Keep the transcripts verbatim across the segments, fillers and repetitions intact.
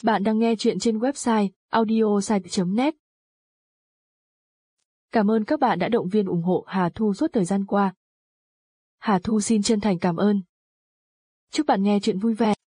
Bạn đang nghe chuyện trên website audiosite chấm net. Cảm ơn các bạn đã động viên ủng hộ Hà Thu suốt thời gian qua. Hà Thu xin chân thành cảm ơn. Chúc bạn nghe chuyện vui vẻ.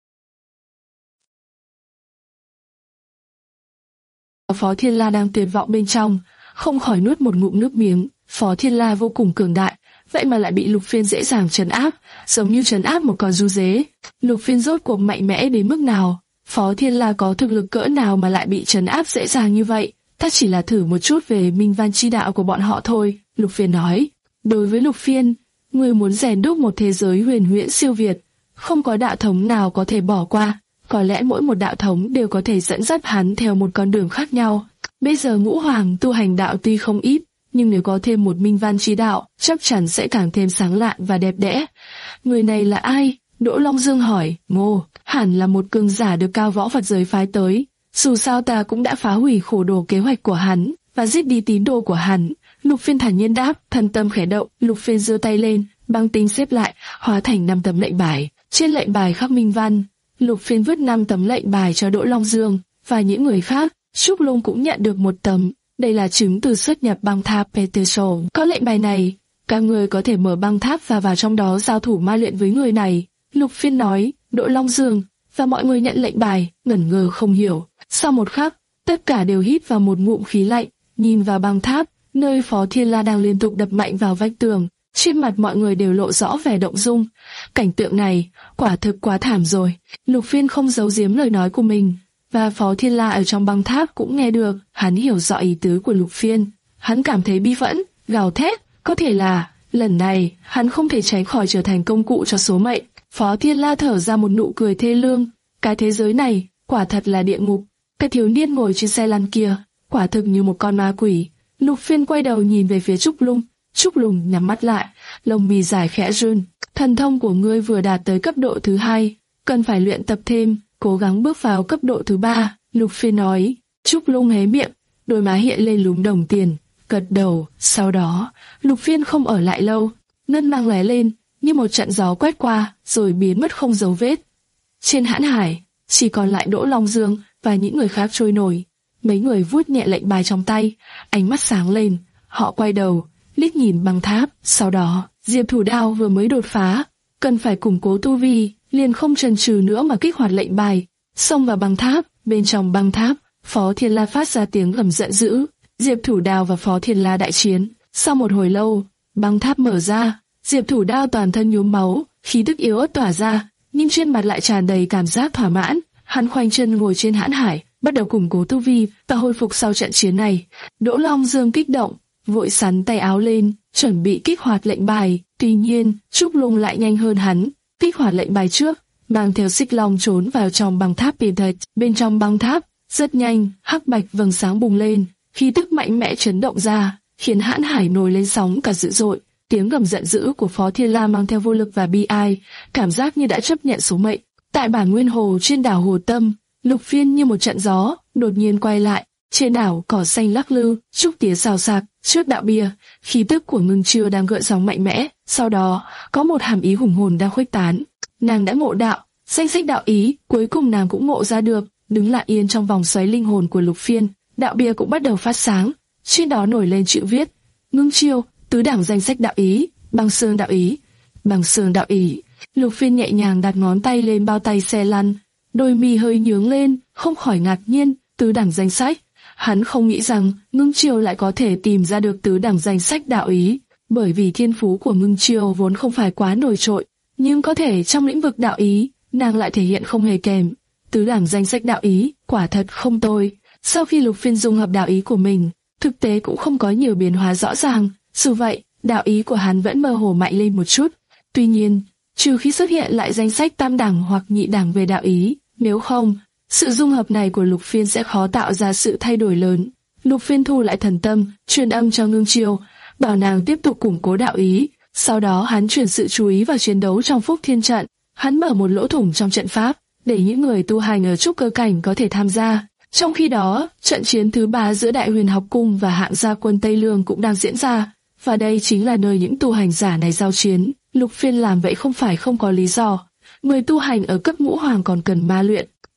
Phó Thiên La đang tuyệt vọng bên trong, không khỏi nuốt một ngụm nước miếng. Phó Thiên La vô cùng cường đại, vậy mà lại bị Lục Phiên dễ dàng trấn áp, giống như trấn áp một con giun dế. Lục Phiên rốt cuộc mạnh mẽ đến mức nào? Phó Thiên La có thực lực cỡ nào mà lại bị trấn áp dễ dàng như vậy? Ta chỉ là thử một chút về minh văn chi đạo của bọn họ thôi, Lục Phiên nói. Đối với Lục Phiên, người muốn rèn đúc một thế giới huyền huyễn siêu việt, không có đạo thống nào có thể bỏ qua. Có lẽ mỗi một đạo thống đều có thể dẫn dắt hắn theo một con đường khác nhau. Bây giờ Ngũ Hoàng tu hành đạo tuy không ít, nhưng nếu có thêm một minh văn chi đạo, chắc chắn sẽ càng thêm sáng lạn và đẹp đẽ. Người này là ai? Đỗ Long Dương hỏi. Ngô, hẳn là một cường giả được cao võ Phật giới phái tới. Dù sao ta cũng đã phá hủy khổ đồ kế hoạch của hắn và giết đi tín đồ của hắn. Lục Phiên thản nhiên đáp. Thần tâm khẽ động, Lục Phiên giơ tay lên, băng tinh xếp lại, hóa thành năm tấm lệnh bài. Trên lệnh bài khắc minh văn. Lục Phiên vứt năm tấm lệnh bài cho Đỗ Long Dương và những người khác. Trúc Lung cũng nhận được một tấm. Đây là chứng từ xuất nhập băng tháp Peterson. Có lệnh bài này, các người có thể mở băng tháp và vào trong đó giao thủ ma luyện với người này. Lục Phiên nói. Đỗ Long Dương và mọi người nhận lệnh bài, ngẩn ngơ không hiểu. Sau một khắc, tất cả đều hít vào một ngụm khí lạnh, nhìn vào băng tháp, nơi Phó Thiên La đang liên tục đập mạnh vào vách tường. Trên mặt mọi người đều lộ rõ vẻ động dung. Cảnh tượng này, quả thực quá thảm rồi. Lục Phiên không giấu giếm lời nói của mình, và Phó Thiên La ở trong băng tháp cũng nghe được. Hắn hiểu rõ ý tứ của Lục Phiên. Hắn cảm thấy bi phẫn, gào thét. Có thể là, lần này, hắn không thể tránh khỏi trở thành công cụ cho số mệnh. Phó Thiên La thở ra một nụ cười thê lương. Cái thế giới này, quả thật là địa ngục. Cái thiếu niên ngồi trên xe lăn kia, quả thực như một con ma quỷ. Lục Phiên quay đầu nhìn về phía Trúc Lung. Trúc Lung nhắm mắt lại, lông mì dài khẽ run. Thần thông của ngươi vừa đạt tới cấp độ thứ hai, cần phải luyện tập thêm, cố gắng bước vào cấp độ thứ ba. Lục Phiên nói. Trúc Lung hé miệng, đôi má hiện lên lúm đồng tiền, gật đầu. Sau đó, Lục Phiên không ở lại lâu, ngân mang lóe lên như một trận gió quét qua, rồi biến mất không dấu vết. Trên hãn hải, chỉ còn lại Đỗ Long Dương và những người khác trôi nổi. Mấy người vuốt nhẹ lệnh bài trong tay, ánh mắt sáng lên. Họ quay đầu, liếc nhìn băng tháp. Sau đó, Diệp Thủ Đao vừa mới đột phá, cần phải củng cố tu vi, liền không chần chừ nữa mà kích hoạt lệnh bài, xông vào băng tháp. Bên trong băng tháp, Phó Thiên La phát ra tiếng gầm giận dữ. Diệp Thủ Đao và Phó Thiên La đại chiến. Sau một hồi lâu, băng tháp mở ra. Diệp Thủ Đao toàn thân nhuốm máu, khí tức yếu ớt tỏa ra, nhưng trên mặt lại tràn đầy cảm giác thỏa mãn. Hắn khoanh chân ngồi trên hãn hải, bắt đầu củng cố tu vi và hồi phục sau trận chiến này. Đỗ Long Dương kích động, vội sắn tay áo lên, chuẩn bị kích hoạt lệnh bài. Tuy nhiên, Trúc Lung lại nhanh hơn hắn, kích hoạt lệnh bài trước, mang theo Xích Long trốn vào trong băng tháp tìm thật. Bên trong băng tháp, rất nhanh, hắc bạch vầng sáng bùng lên, khí tức mạnh mẽ chấn động ra, khiến hãn hải nổi lên sóng cả dữ dội. Tiếng gầm giận dữ của Phó Thiên La mang theo vô lực và bi ai, cảm giác như đã chấp nhận số mệnh. Tại bản nguyên hồ trên đảo Hồ Tâm, Lục Phiên như một trận gió, đột nhiên quay lại. Trên đảo cỏ xanh lắc lư, trúc tía xào xạc, trước đạo bia, khí tức của Ngưng Chiêu đang gợn sóng mạnh mẽ. Sau đó, có một hàm ý hùng hồn đang khuếch tán. Nàng đã ngộ đạo, danh sách đạo ý, cuối cùng nàng cũng ngộ ra được. Đứng lặng yên trong vòng xoáy linh hồn của Lục Phiên, đạo bia cũng bắt đầu phát sáng. Trên đó nổi lên chữ viết: Ngưng Chiêu, tứ đẳng danh sách đạo ý, băng xương đạo ý, băng xương đạo ý. Lục Phiên nhẹ nhàng đặt ngón tay lên bao tay xe lăn, đôi mi hơi nhướng lên, không khỏi ngạc nhiên. Tứ đẳng danh sách, hắn không nghĩ rằng Ngưng Chiêu lại có thể tìm ra được tứ đẳng danh sách đạo ý, bởi vì thiên phú của Ngưng Chiêu vốn không phải quá nổi trội, nhưng có thể trong lĩnh vực đạo ý, nàng lại thể hiện không hề kém. Tứ đẳng danh sách đạo ý, quả thật không tồi. Sau khi Lục Phiên dung hợp đạo ý của mình, thực tế cũng không có nhiều biến hóa rõ ràng. Dù vậy, đạo ý của hắn vẫn mơ hồ mạnh lên một chút. Tuy nhiên, trừ khi xuất hiện lại danh sách tam đẳng hoặc nhị đẳng về đạo ý, nếu không, sự dung hợp này của Lục Phiên sẽ khó tạo ra sự thay đổi lớn. Lục Phiên thu lại thần tâm, truyền âm cho Ngưng Chiêu, bảo nàng tiếp tục củng cố đạo ý. Sau đó hắn chuyển sự chú ý vào chiến đấu trong Phúc Thiên trận. Hắn mở một lỗ thủng trong trận pháp, để những người tu hành ở trúc cơ cảnh có thể tham gia. Trong khi đó, trận chiến thứ ba giữa Đại Huyền Học Cung và Hạng Gia Quân Tây Lương cũng đang diễn ra, và đây chính là nơi những tu hành giả này giao chiến. Lục Phiên làm vậy không phải không có lý do. Người tu hành ở cấp ngũ hoàng còn cần ma luyện,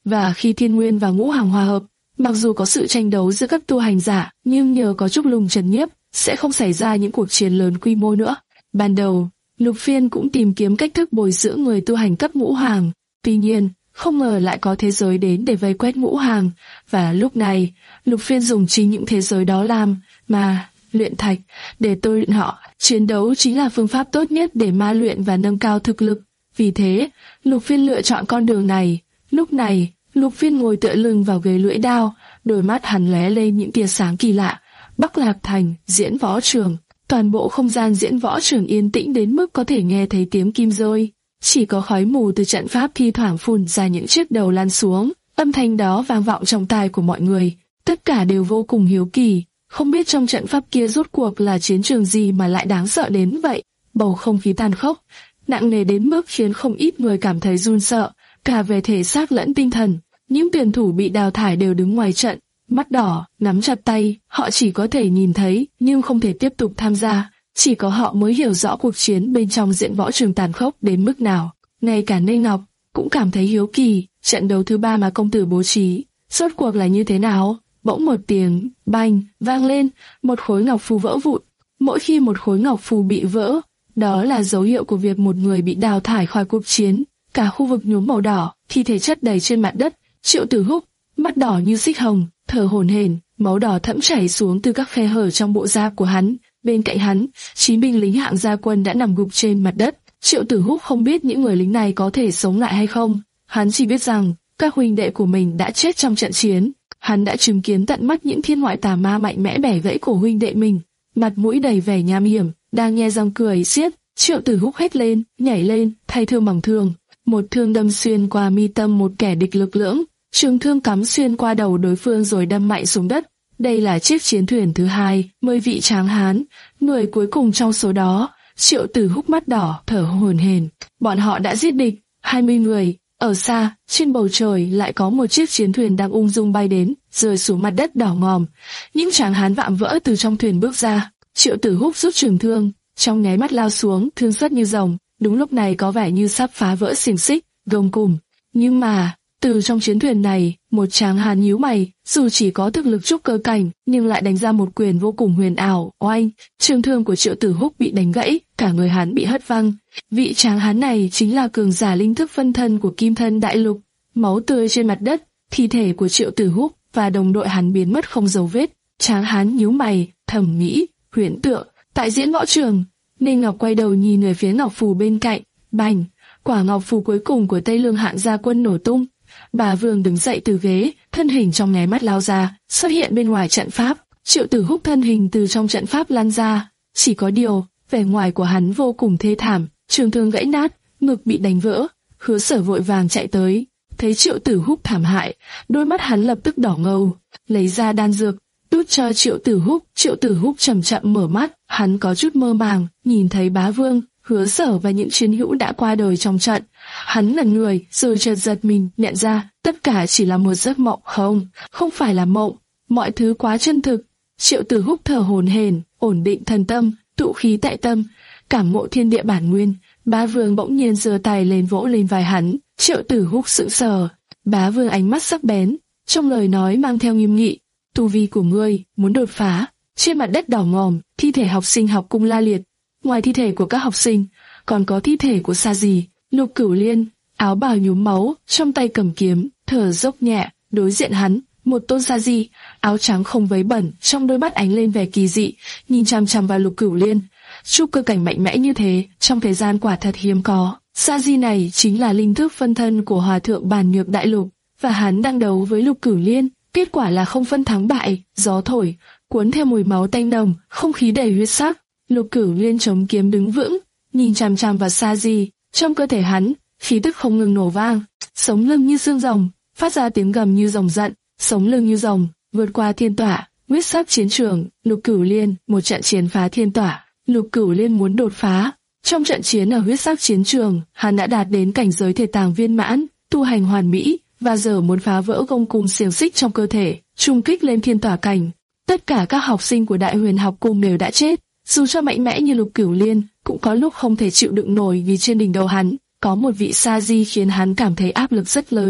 Và khi thiên nguyên và ngũ hành hòa hợp, mặc dù có sự tranh đấu giữa các tu hành giả, nhưng nhờ có Trúc Lùng trấn nhiếp, sẽ không xảy ra những cuộc chiến lớn quy mô nữa. Ban đầu, Lục Phiên cũng tìm kiếm cách thức bồi dưỡng người tu hành cấp ngũ hành. Tuy nhiên, không ngờ lại có thế giới đến để vây quét ngũ hành, và lúc này, Lục Phiên dùng chính những thế giới đó làm mà luyện thạch để tôi luyện họ. Chiến đấu chính là phương pháp tốt nhất để ma luyện và nâng cao thực lực. Vì thế, Lục Phiên lựa chọn con đường này. Lúc này, Lục Phiên ngồi tựa lưng vào ghế lưỡi đao, đôi mắt hắn lóe lên những tia sáng kỳ lạ. Bắc Lạc Thành, diễn võ trường. Toàn bộ không gian diễn võ trường yên tĩnh đến mức có thể nghe thấy tiếng kim rơi. Chỉ có khói mù từ trận pháp thi thoảng phun ra những chiếc đầu lăn xuống. Âm thanh đó vang vọng trong tai của mọi người. Tất cả đều vô cùng hiếu kỳ. Không biết trong trận pháp kia rốt cuộc là chiến trường gì mà lại đáng sợ đến vậy. Bầu không khí tàn khốc, nặng nề đến mức khiến không ít người cảm thấy run sợ, cả về thể xác lẫn tinh thần. Những tuyển thủ bị đào thải đều đứng ngoài trận, mắt đỏ, nắm chặt tay. Họ chỉ có thể nhìn thấy, nhưng không thể tiếp tục tham gia. Chỉ có họ mới hiểu rõ cuộc chiến bên trong diễn võ trường tàn khốc đến mức nào. Ngay cả Ninh Ngọc cũng cảm thấy hiếu kỳ. Trận đấu thứ ba mà công tử bố trí, rốt cuộc là như thế nào? Bỗng một tiếng bành vang lên, một khối ngọc phù vỡ vụn. Mỗi khi một khối ngọc phù bị vỡ, đó là dấu hiệu của việc một người bị đào thải khỏi cuộc chiến. Cả khu vực nhuốm màu đỏ, thi thể chất đầy trên mặt đất. Triệu Tử Húc, mắt đỏ như xích hồng, thở hổn hển, máu đỏ thẫm chảy xuống từ các khe hở trong bộ da của hắn. Bên cạnh hắn, chín binh lính hạng gia quân đã nằm gục trên mặt đất. Triệu Tử Húc không biết những người lính này có thể sống lại hay không. Hắn chỉ biết rằng các huynh đệ của mình đã chết trong trận chiến. Hắn đã chứng kiến tận mắt những thiên ngoại tà ma mạnh mẽ bẻ gãy cổ huynh đệ mình, mặt mũi đầy vẻ nham hiểm, đang nhe răng cười xiết. Triệu Tử Húc hét lên, nhảy lên, thay thương bằng thương. Một thương đâm xuyên qua mi tâm một kẻ địch lực lưỡng, trường thương cắm xuyên qua đầu đối phương rồi đâm mạnh xuống đất. Đây là chiếc chiến thuyền thứ hai, mười vị tráng hán, người cuối cùng trong số đó. Triệu Tử Húc mắt đỏ, thở hổn hển. Bọn họ đã giết địch, hai mươi người. Ở xa, trên bầu trời lại có một chiếc chiến thuyền đang ung dung bay đến, rơi xuống mặt đất đỏ ngòm. Những tráng hán vạm vỡ từ trong thuyền bước ra. Triệu Tử Húc rút trường thương, trong nháy mắt lao xuống, thương xuất như rồng. Đúng lúc này có vẻ như sắp phá vỡ xiềng xích, gông cùm. Nhưng mà, từ trong chiến thuyền này, một tráng hán nhíu mày, dù chỉ có thực lực trúc cơ cảnh, nhưng lại đánh ra một quyền vô cùng huyền ảo. Oanh, trường thương của Triệu Tử Húc bị đánh gãy, cả người hắn bị hất văng. Vị tráng hán này chính là cường giả linh thức phân thân của Kim Thân Đại Lục. Máu tươi trên mặt đất, thi thể của Triệu Tử Húc và đồng đội hắn biến mất không dấu vết. Tráng hán nhíu mày, thầm nghĩ, huyễn tượng. Tại diễn võ trường, Ninh Ngọc quay đầu nhìn về phía ngọc phù bên cạnh. Bành, quả ngọc phù cuối cùng của Tây Lương hạng gia quân nổ tung. Bà Vương đứng dậy từ ghế, thân hình trong nháy mắt lao ra, xuất hiện bên ngoài trận pháp. Triệu Tử Húc thân hình từ trong trận pháp lăn ra. Chỉ có điều, vẻ ngoài của hắn vô cùng thê thảm, trường thương gãy nát, ngực bị đánh vỡ. Hứa Sở vội vàng chạy tới, thấy Triệu Tử Húc thảm hại, đôi mắt hắn lập tức đỏ ngầu, lấy ra đan dược, đút cho Triệu Tử Húc. Triệu Tử Húc chậm chậm mở mắt, hắn có chút mơ màng, nhìn thấy Bá Vương, Hứa Sở và những chiến hữu đã qua đời trong trận. Hắn ngẩn người, rồi chợt giật mình, nhận ra tất cả chỉ là một giấc mộng. Không, không phải là mộng, mọi thứ quá chân thực. Triệu Tử Húc thở hổn hển, ổn định thần tâm, tụ khí tại tâm, cảm ngộ thiên địa bản nguyên. Bá Vương bỗng nhiên giơ tay lên vỗ lên vai hắn. Triệu Tử Húc sững sờ. Bá Vương ánh mắt sắc bén, trong lời nói mang theo nghiêm nghị. Tu vi của ngươi muốn đột phá. Trên mặt đất đỏ ngòm, thi thể học sinh học cung la liệt. Ngoài thi thể của các học sinh, còn có thi thể của Sa Di, Lục Cửu Liên, áo bào nhuốm máu, trong tay cầm kiếm, thở dốc nhẹ. Đối diện hắn, một tôn Sa Di, áo trắng không vấy bẩn, trong đôi mắt ánh lên vẻ kỳ dị, nhìn chằm chằm vào Lục Cửu Liên. Trúc cơ cảnh mạnh mẽ như thế, trong thời gian quả thật hiếm có. Sa Di này chính là linh thức phân thân của Hòa thượng Bàn Nhược Đại Lục, và hắn đang đấu với Lục Cửu Liên. Kết quả là không phân thắng bại, gió thổi, cuốn theo mùi máu tanh nồng, không khí đầy huyết sắc. Lục Cửu Liên chống kiếm đứng vững, nhìn chằm chằm vào Sa Di. Trong cơ thể hắn, khí tức không ngừng nổ vang, sống lưng như xương rồng, phát ra tiếng gầm như rồng giận, sống lưng như rồng, vượt qua thiên tỏa, huyết sắc chiến trường. Lục Cửu Liên, một trận chiến phá thiên tỏa. Lục Cửu Liên muốn đột phá. Trong trận chiến ở huyết sắc chiến trường, hắn đã đạt đến cảnh giới thể tàng viên mãn, tu hành hoàn mỹ, và giờ muốn phá vỡ gông cùm xiềng xích trong cơ thể, trung kích lên thiên tỏa cảnh. Tất cả các học sinh của Đại Huyền học cung đều đã chết. Dù cho mạnh mẽ như Lục Cửu Liên, cũng có lúc không thể chịu đựng nổi vì trên đỉnh đầu hắn có một vị Sa Di khiến hắn cảm thấy áp lực rất lớn. Cả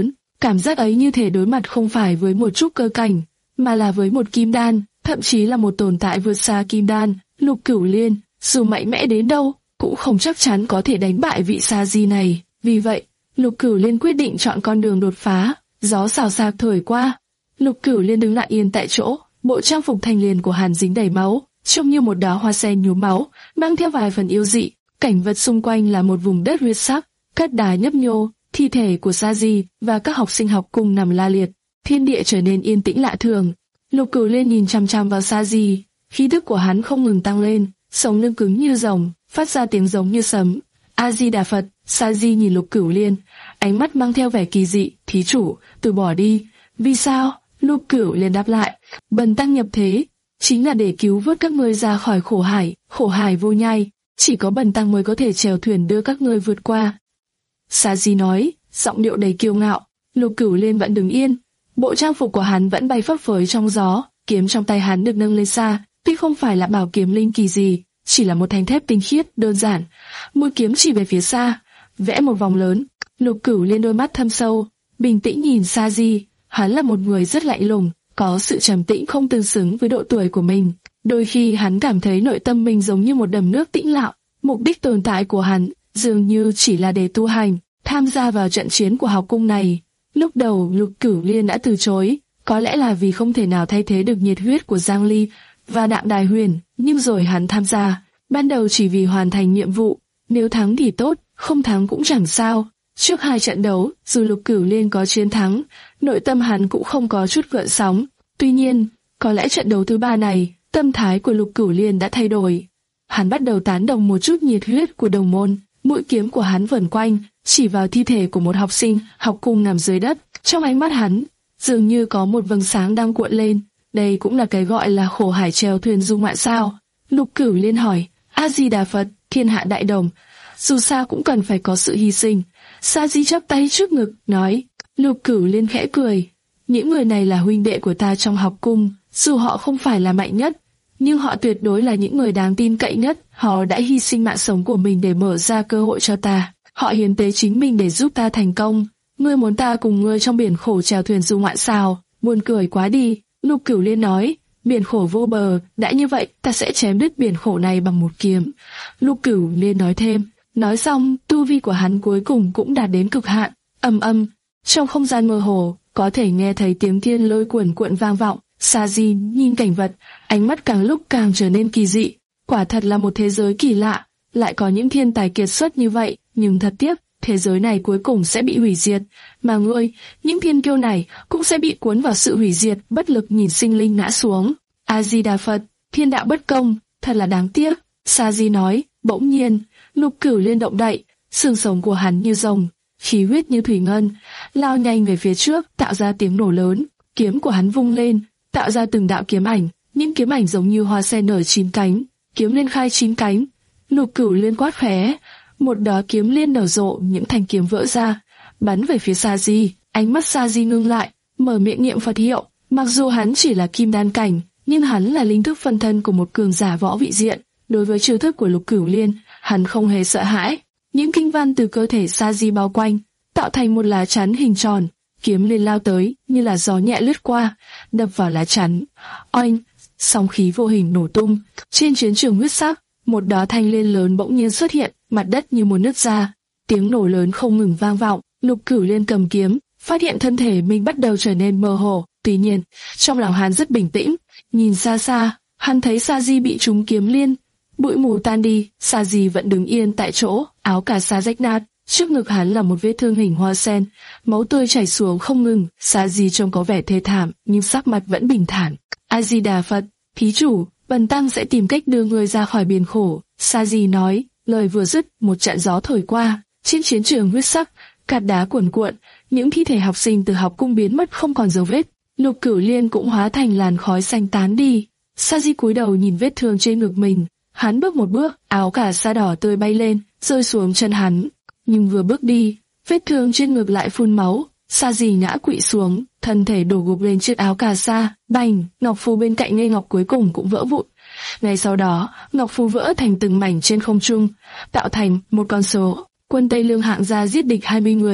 Cảm giác ấy như thể đối mặt không phải với một trúc cơ cảnh, mà là với một kim đan, thậm chí là một tồn tại vượt xa kim đan. Lục Cửu Liên, dù mạnh mẽ đến đâu, cũng không chắc chắn có thể đánh bại vị Sa Di này. Vì vậy, Lục Cửu Liên quyết định chọn con đường đột phá. Gió xào xạc thổi qua, Lục Cửu Liên đứng lặng yên tại chỗ. Bộ trang phục thanh liền của hắn dính đầy máu, trông như một đóa hoa sen nhuốm máu, mang theo vài phần yêu dị. Cảnh vật xung quanh là một vùng đất huyết sắc, cát đá nhấp nhô, thi thể của Sa Di và các học sinh học cùng nằm la liệt. Thiên địa trở nên yên tĩnh lạ thường. Lục Cửu Liên nhìn chăm chăm vào Sa Di, khí tức của hắn không ngừng tăng lên, sống lưng cứng như rồng, phát ra tiếng giống như sấm. A Di Đà Phật. Sa Di nhìn Lục Cửu Liên, ánh mắt mang theo vẻ kỳ dị. Thí chủ, từ bỏ đi. Vì sao? Lục Cửu Liên đáp lại, bần tăng nhập thế chính là để cứu vớt các ngươi ra khỏi khổ hải. Khổ hải vô nhai, chỉ có bần tăng mới có thể chèo thuyền đưa các ngươi vượt qua. Sa Di nói, giọng điệu đầy kiêu ngạo. Lục Cửu Liên vẫn đứng yên, bộ trang phục của hắn vẫn bay phấp phới trong gió, kiếm trong tay hắn được nâng lên xa, tuy không phải là bảo kiếm linh kỳ gì, chỉ là một thanh thép tinh khiết đơn giản. Mũi kiếm chỉ về phía xa, vẽ một vòng lớn. Lục Cửu Liên đôi mắt thâm sâu, bình tĩnh nhìn Sa Di. Hắn là một người rất lạnh lùng, có sự trầm tĩnh không tương xứng với độ tuổi của mình. Đôi khi hắn cảm thấy nội tâm mình giống như một đầm nước tĩnh lặng. Mục đích tồn tại của hắn dường như chỉ là để tu hành, tham gia vào trận chiến của học cung này. Lúc đầu Lục Cửu Liên đã từ chối, có lẽ là vì không thể nào thay thế được nhiệt huyết của Giang Ly và Đạm Đài Huyền, nhưng rồi hắn tham gia, ban đầu chỉ vì hoàn thành nhiệm vụ, nếu thắng thì tốt, không thắng cũng chẳng sao. Trước hai trận đấu, dù Lục Cửu Liên có chiến thắng, nội tâm hắn cũng không có chút gợn sóng. Tuy nhiên, có lẽ trận đấu thứ ba này, tâm thái của Lục Cửu Liên đã thay đổi. Hắn bắt đầu tán đồng một chút nhiệt huyết của đồng môn, mũi kiếm của hắn vẩn quanh, chỉ vào thi thể của một học sinh học cung nằm dưới đất. Trong ánh mắt hắn, dường như có một vầng sáng đang cuộn lên. Đây cũng là cái gọi là khổ hải chèo thuyền du ngoạn sao? Lục Cửu Liên hỏi. A Di Đà Phật. Thiên hạ đại đồng, dù sao cũng cần phải có sự hy sinh. Sa Di chắp tay trước ngực, nói. Lục Cửu Liên khẽ cười. Những người này là huynh đệ của ta trong học cung, dù họ không phải là mạnh nhất, nhưng họ tuyệt đối là những người đáng tin cậy nhất. Họ đã hy sinh mạng sống của mình để mở ra cơ hội cho ta. Họ hiến tế chính mình để giúp ta thành công. Ngươi muốn ta cùng ngươi trong biển khổ chèo thuyền du ngoạn sao? Buồn cười quá đi. Lục Cửu Liên nói. Biển khổ vô bờ, đã như vậy, ta sẽ chém đứt biển khổ này bằng một kiếm. Lục Cửu Liên nói thêm. Nói xong, tu vi của hắn cuối cùng cũng đạt đến cực hạn. Ầm ầm, trong không gian mơ hồ, có thể nghe thấy tiếng thiên lôi cuồn cuộn vang vọng. Sa Di nhìn cảnh vật, ánh mắt càng lúc càng trở nên kỳ dị. Quả thật là một thế giới kỳ lạ, lại có những thiên tài kiệt xuất như vậy, nhưng thật tiếc, thế giới này cuối cùng sẽ bị hủy diệt, mà ngươi, những thiên kiêu này cũng sẽ bị cuốn vào sự hủy diệt, bất lực nhìn sinh linh ngã xuống. A Di Đà Phật, thiên đạo bất công, thật là đáng tiếc. Sa Di nói. Bỗng nhiên, Lục Cửu Liên động đậy, xương sống của hắn như rồng, khí huyết như thủy ngân, lao nhanh về phía trước, tạo ra tiếng nổ lớn. Kiếm của hắn vung lên, tạo ra từng đạo kiếm ảnh, những kiếm ảnh giống như hoa sen nở chín cánh, kiếm liên khai chín cánh. Lục Cửu Liên quát khẽ, một đóa kiếm liên nở rộ, những thanh kiếm vỡ ra, bắn về phía Sa Di. Ánh mắt Sa Di ngưng lại, mở miệng niệm Phật hiệu. Mặc dù hắn chỉ là kim đan cảnh, nhưng hắn là linh thức phân thân của một cường giả võ vị diện. Đối với chiêu thức của Lục Cửu Liên, hắn không hề sợ hãi. Những kinh văn từ cơ thể Sa Di bao quanh, tạo thành một lá chắn hình tròn. Kiếm liên lao tới, như là gió nhẹ lướt qua, đập vào lá chắn. Oanh, sóng khí vô hình nổ tung. Trên chiến trường huyết sắc, một đóa thanh liên lớn bỗng nhiên xuất hiện, mặt đất như một nứt ra. Tiếng nổ lớn không ngừng vang vọng. Lục Cửu Liên cầm kiếm, phát hiện thân thể mình bắt đầu trở nên mơ hồ. Tuy nhiên, trong lòng hắn rất bình tĩnh. Nhìn xa xa, hắn thấy Sa Di bị trúng kiếm liên. Bụi mù tan đi, Sa Di vẫn đứng yên tại chỗ, áo cà sa rách nát, trước ngực hắn là một vết thương hình hoa sen, máu tươi chảy xuống không ngừng. Sa Di trông có vẻ thê thảm, nhưng sắc mặt vẫn bình thản. A Di Đà Phật, thí chủ, bần tăng sẽ tìm cách đưa người ra khỏi biển khổ. Sa Di nói, lời vừa dứt, một trận gió thổi qua, trên chiến trường huyết sắc, cát đá cuồn cuộn, những thi thể học sinh từ học cung biến mất không còn dấu vết. Lục Cửu Liên cũng hóa thành làn khói xanh tán đi. Sa Di cúi đầu nhìn vết thương trên ngực mình. Hắn bước một bước, áo cà sa đỏ tươi bay lên, rơi xuống chân hắn. Nhưng vừa bước đi, vết thương trên ngực lại phun máu. Sa Di ngã quỵ xuống, thân thể đổ gục lên chiếc áo cà sa. Bành, ngọc phù bên cạnh ngây ngọc cuối cùng cũng vỡ vụn. Ngay sau đó, ngọc phù vỡ thành từng mảnh trên không trung, tạo thành một con số. Quân Tây Lương hạng gia giết địch hai mươi người,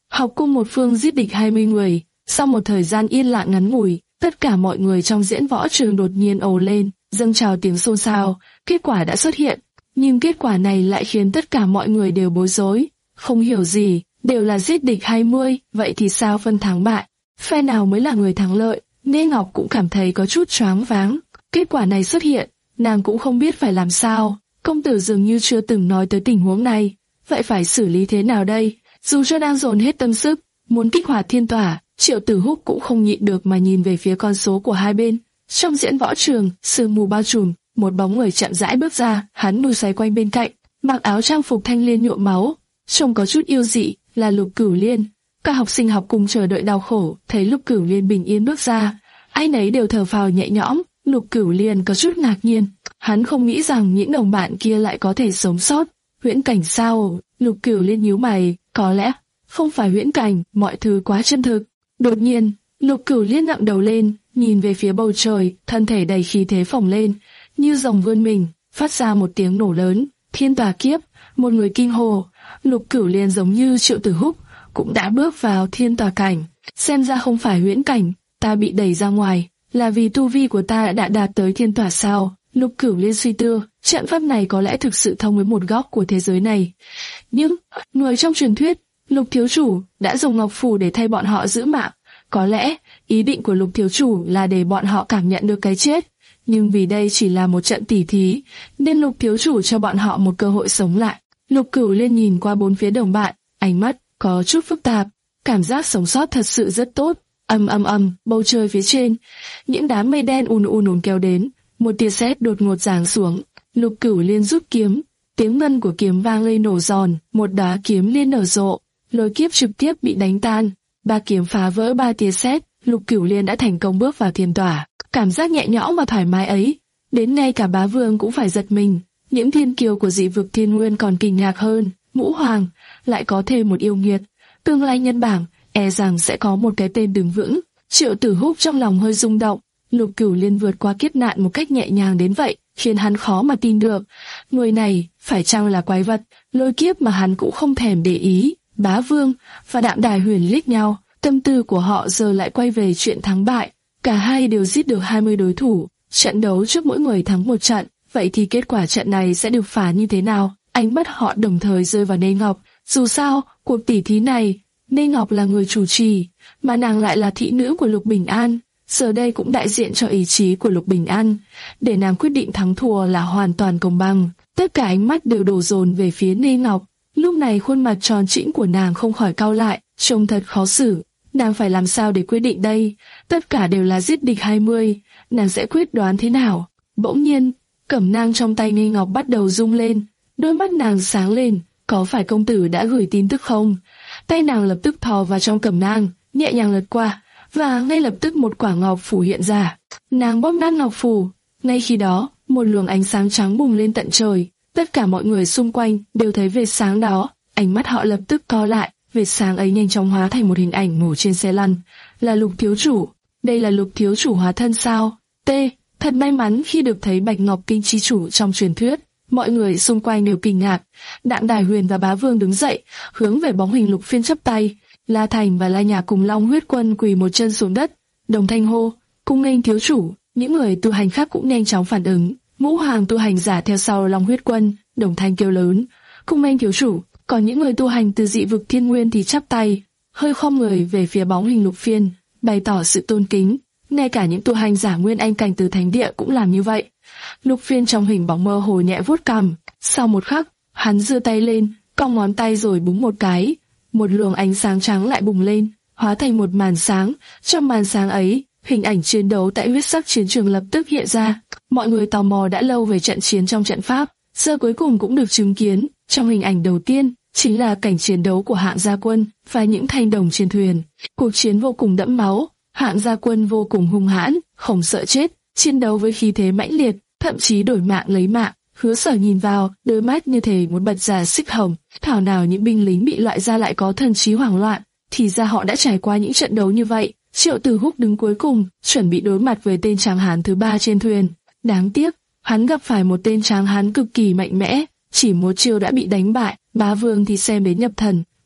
Học cung một phương giết địch hai mươi người. Sau một thời gian yên lặng ngắn ngủi, tất cả mọi người trong diễn võ trường đột nhiên ồ lên, dâng trào tiếng xôn xao. Kết quả đã xuất hiện, nhưng kết quả này lại khiến tất cả mọi người đều bối rối, không hiểu gì. Đều là giết địch hai mươi, vậy thì sao phân thắng bại? Phe nào mới là người thắng lợi? Nê Ngọc cũng cảm thấy có chút choáng váng. Kết quả này xuất hiện, nàng cũng không biết phải làm sao. Công tử dường như chưa từng nói tới tình huống này, vậy phải xử lý thế nào đây? Dù cho đang dồn hết tâm sức, muốn kích hoạt thiên tỏa, Triệu Tử Húc cũng không nhịn được mà nhìn về phía con số của hai bên. Trong diễn võ trường, sương mù bao trùm, một bóng người chậm rãi bước ra, hắn đuôi xoay quanh bên cạnh, mặc áo trang phục thanh liên nhuộm máu, trông có chút yêu dị, là Lục Cửu Liên. Các học sinh học cùng chờ đợi đau khổ, thấy Lục Cửu Liên bình yên bước ra, ai nấy đều thở phào nhẹ nhõm. Lục Cửu Liên có chút ngạc nhiên, hắn không nghĩ rằng những đồng bạn kia lại có thể sống sót. Huyễn cảnh sao? Lục Cửu Liên nhíu mày, có lẽ không phải huyễn cảnh, mọi thứ quá chân thực. Đột nhiên, Lục Cửu Liên ngẩng đầu lên, nhìn về phía bầu trời, thân thể đầy khí thế phồng lên, như rồng vươn mình, phát ra một tiếng nổ lớn. Thiên tòa kiếp, một người kinh hồ. Lục Cửu Liên giống như Triệu Tử Húc, cũng đã bước vào thiên tòa cảnh. Xem ra không phải huyễn cảnh, ta bị đẩy ra ngoài, là vì tu vi của ta đã đạt tới thiên tòa sao? Lục Cửu Liên suy tư, trận pháp này có lẽ thực sự thông với một góc của thế giới này. Nhưng, người trong truyền thuyết, Lục thiếu chủ đã dùng ngọc phù để thay bọn họ giữ mạng. Có lẽ, ý định của Lục thiếu chủ là để bọn họ cảm nhận được cái chết. Nhưng vì đây chỉ là một trận tỉ thí, nên Lục thiếu chủ cho bọn họ một cơ hội sống lại. Lục Cửu Liên nhìn qua bốn phía đồng bạn, ánh mắt có chút phức tạp, cảm giác sống sót thật sự rất tốt. Ầm ầm ầm, bầu trời phía trên, những đám mây đen ùn ùn ùn kéo đến, một tia sét đột ngột giáng xuống. Lục Cửu Liên rút kiếm, tiếng ngân của kiếm vang lên nổ giòn, một đóa kiếm liên nở rộ, lôi kiếp trực tiếp bị đánh tan, ba kiếm phá vỡ ba tia sét, Lục Cửu Liên đã thành công bước vào thiên tỏa. Cảm giác nhẹ nhõm và thoải mái ấy, đến ngay cả bá vương cũng phải giật mình. Những thiên kiêu của dị vực thiên nguyên còn kinh ngạc hơn, Ngũ Hoàng lại có thêm một yêu nghiệt, tương lai nhân bảng e rằng sẽ có một cái tên đứng vững. Triệu Tử Húc trong lòng hơi rung động, Lục Cửu Liên vượt qua kiếp nạn một cách nhẹ nhàng đến vậy, khiến hắn khó mà tin được. Người này phải chăng là quái vật, lôi kiếp mà hắn cũng không thèm để ý. Bá Vương và Đạm Đài Huyền liếc nhau, tâm tư của họ giờ lại quay về chuyện thắng bại. Cả hai đều giết được hai mươi đối thủ, trận đấu trước mỗi người thắng một trận, vậy thì kết quả trận này sẽ được phá như thế nào? Ánh mắt họ đồng thời rơi vào Nê Ngọc. Dù sao, cuộc tỉ thí này, Nê Ngọc là người chủ trì, mà nàng lại là thị nữ của Lục Bình An, giờ đây cũng đại diện cho ý chí của Lục Bình An. Để nàng quyết định thắng thua là hoàn toàn công bằng. Tất cả ánh mắt đều đổ dồn về phía Nê Ngọc. Lúc này khuôn mặt tròn trĩnh của nàng không khỏi cau lại, trông thật khó xử. Nàng phải làm sao để quyết định đây? Tất cả đều là giết địch hai mươi, nàng sẽ quyết đoán thế nào? Bỗng nhiên, cẩm nang trong tay Nê Ngọc bắt đầu rung lên, đôi mắt nàng sáng lên, có phải công tử đã gửi tin tức không? Tay nàng lập tức thò vào trong cẩm nang, nhẹ nhàng lật qua, và ngay lập tức một quả ngọc phù hiện ra. Nàng bóp nát ngọc phù, ngay khi đó, một luồng ánh sáng trắng bùng lên tận trời. Tất cả mọi người xung quanh đều thấy vệt sáng đó, ánh mắt họ lập tức co lại. Vệt sáng ấy nhanh chóng hóa thành một hình ảnh ngủ trên xe lăn, là Lục thiếu chủ. Đây là Lục thiếu chủ hóa thân sao? T. Thật may mắn khi được thấy Bạch Ngọc Kinh chi chủ trong truyền thuyết. Mọi người xung quanh đều kinh ngạc. Đạm Đài Huyền và Bá Vương đứng dậy, hướng về bóng hình Lục Phiên chắp tay. La Thành và La Nhà cùng Long Huyết Quân quỳ một chân xuống đất, đồng thanh hô: "Cung nghênh thiếu chủ." Những người tu hành khác cũng nhanh chóng phản ứng. Ngũ Hoàng tu hành giả theo sau Long Huyết Quân, đồng thanh kêu lớn: "Cung nghênh thiếu chủ." Còn những người tu hành từ dị vực thiên nguyên thì chắp tay, hơi khom người về phía bóng hình Lục Phiên, bày tỏ sự tôn kính. Ngay cả những tu hành giả nguyên anh cảnh từ thánh địa cũng làm như vậy. Lục Phiên trong hình bóng mơ hồ nhẹ vuốt cằm, sau một khắc, hắn giơ tay lên, cong ngón tay rồi búng một cái, một luồng ánh sáng trắng lại bùng lên, hóa thành một màn sáng. Trong màn sáng ấy, hình ảnh chiến đấu tại huyết sắc chiến trường lập tức hiện ra. Mọi người tò mò đã lâu về trận chiến trong trận pháp, giờ cuối cùng cũng được chứng kiến. Trong hình ảnh đầu tiên, chính là cảnh chiến đấu của Hạng Gia Quân và những thanh đồng trên thuyền. Cuộc chiến vô cùng đẫm máu, Hạng Gia Quân vô cùng hung hãn, không sợ chết, chiến đấu với khí thế mãnh liệt, thậm chí đổi mạng lấy mạng. Hứa Sở nhìn vào, đôi mắt như thể muốn bật ra xích hồng. Thảo nào những binh lính bị loại ra lại có thần trí hoảng loạn, thì ra họ đã trải qua những trận đấu như vậy. Triệu Tử Húc đứng cuối cùng, chuẩn bị đối mặt với tên tráng hán thứ ba trên thuyền. Đáng tiếc, hắn gặp phải một tên tráng hán cực kỳ mạnh mẽ, chỉ một chiêu đã bị đánh bại. Bá Vương thì xem đến nhập thần,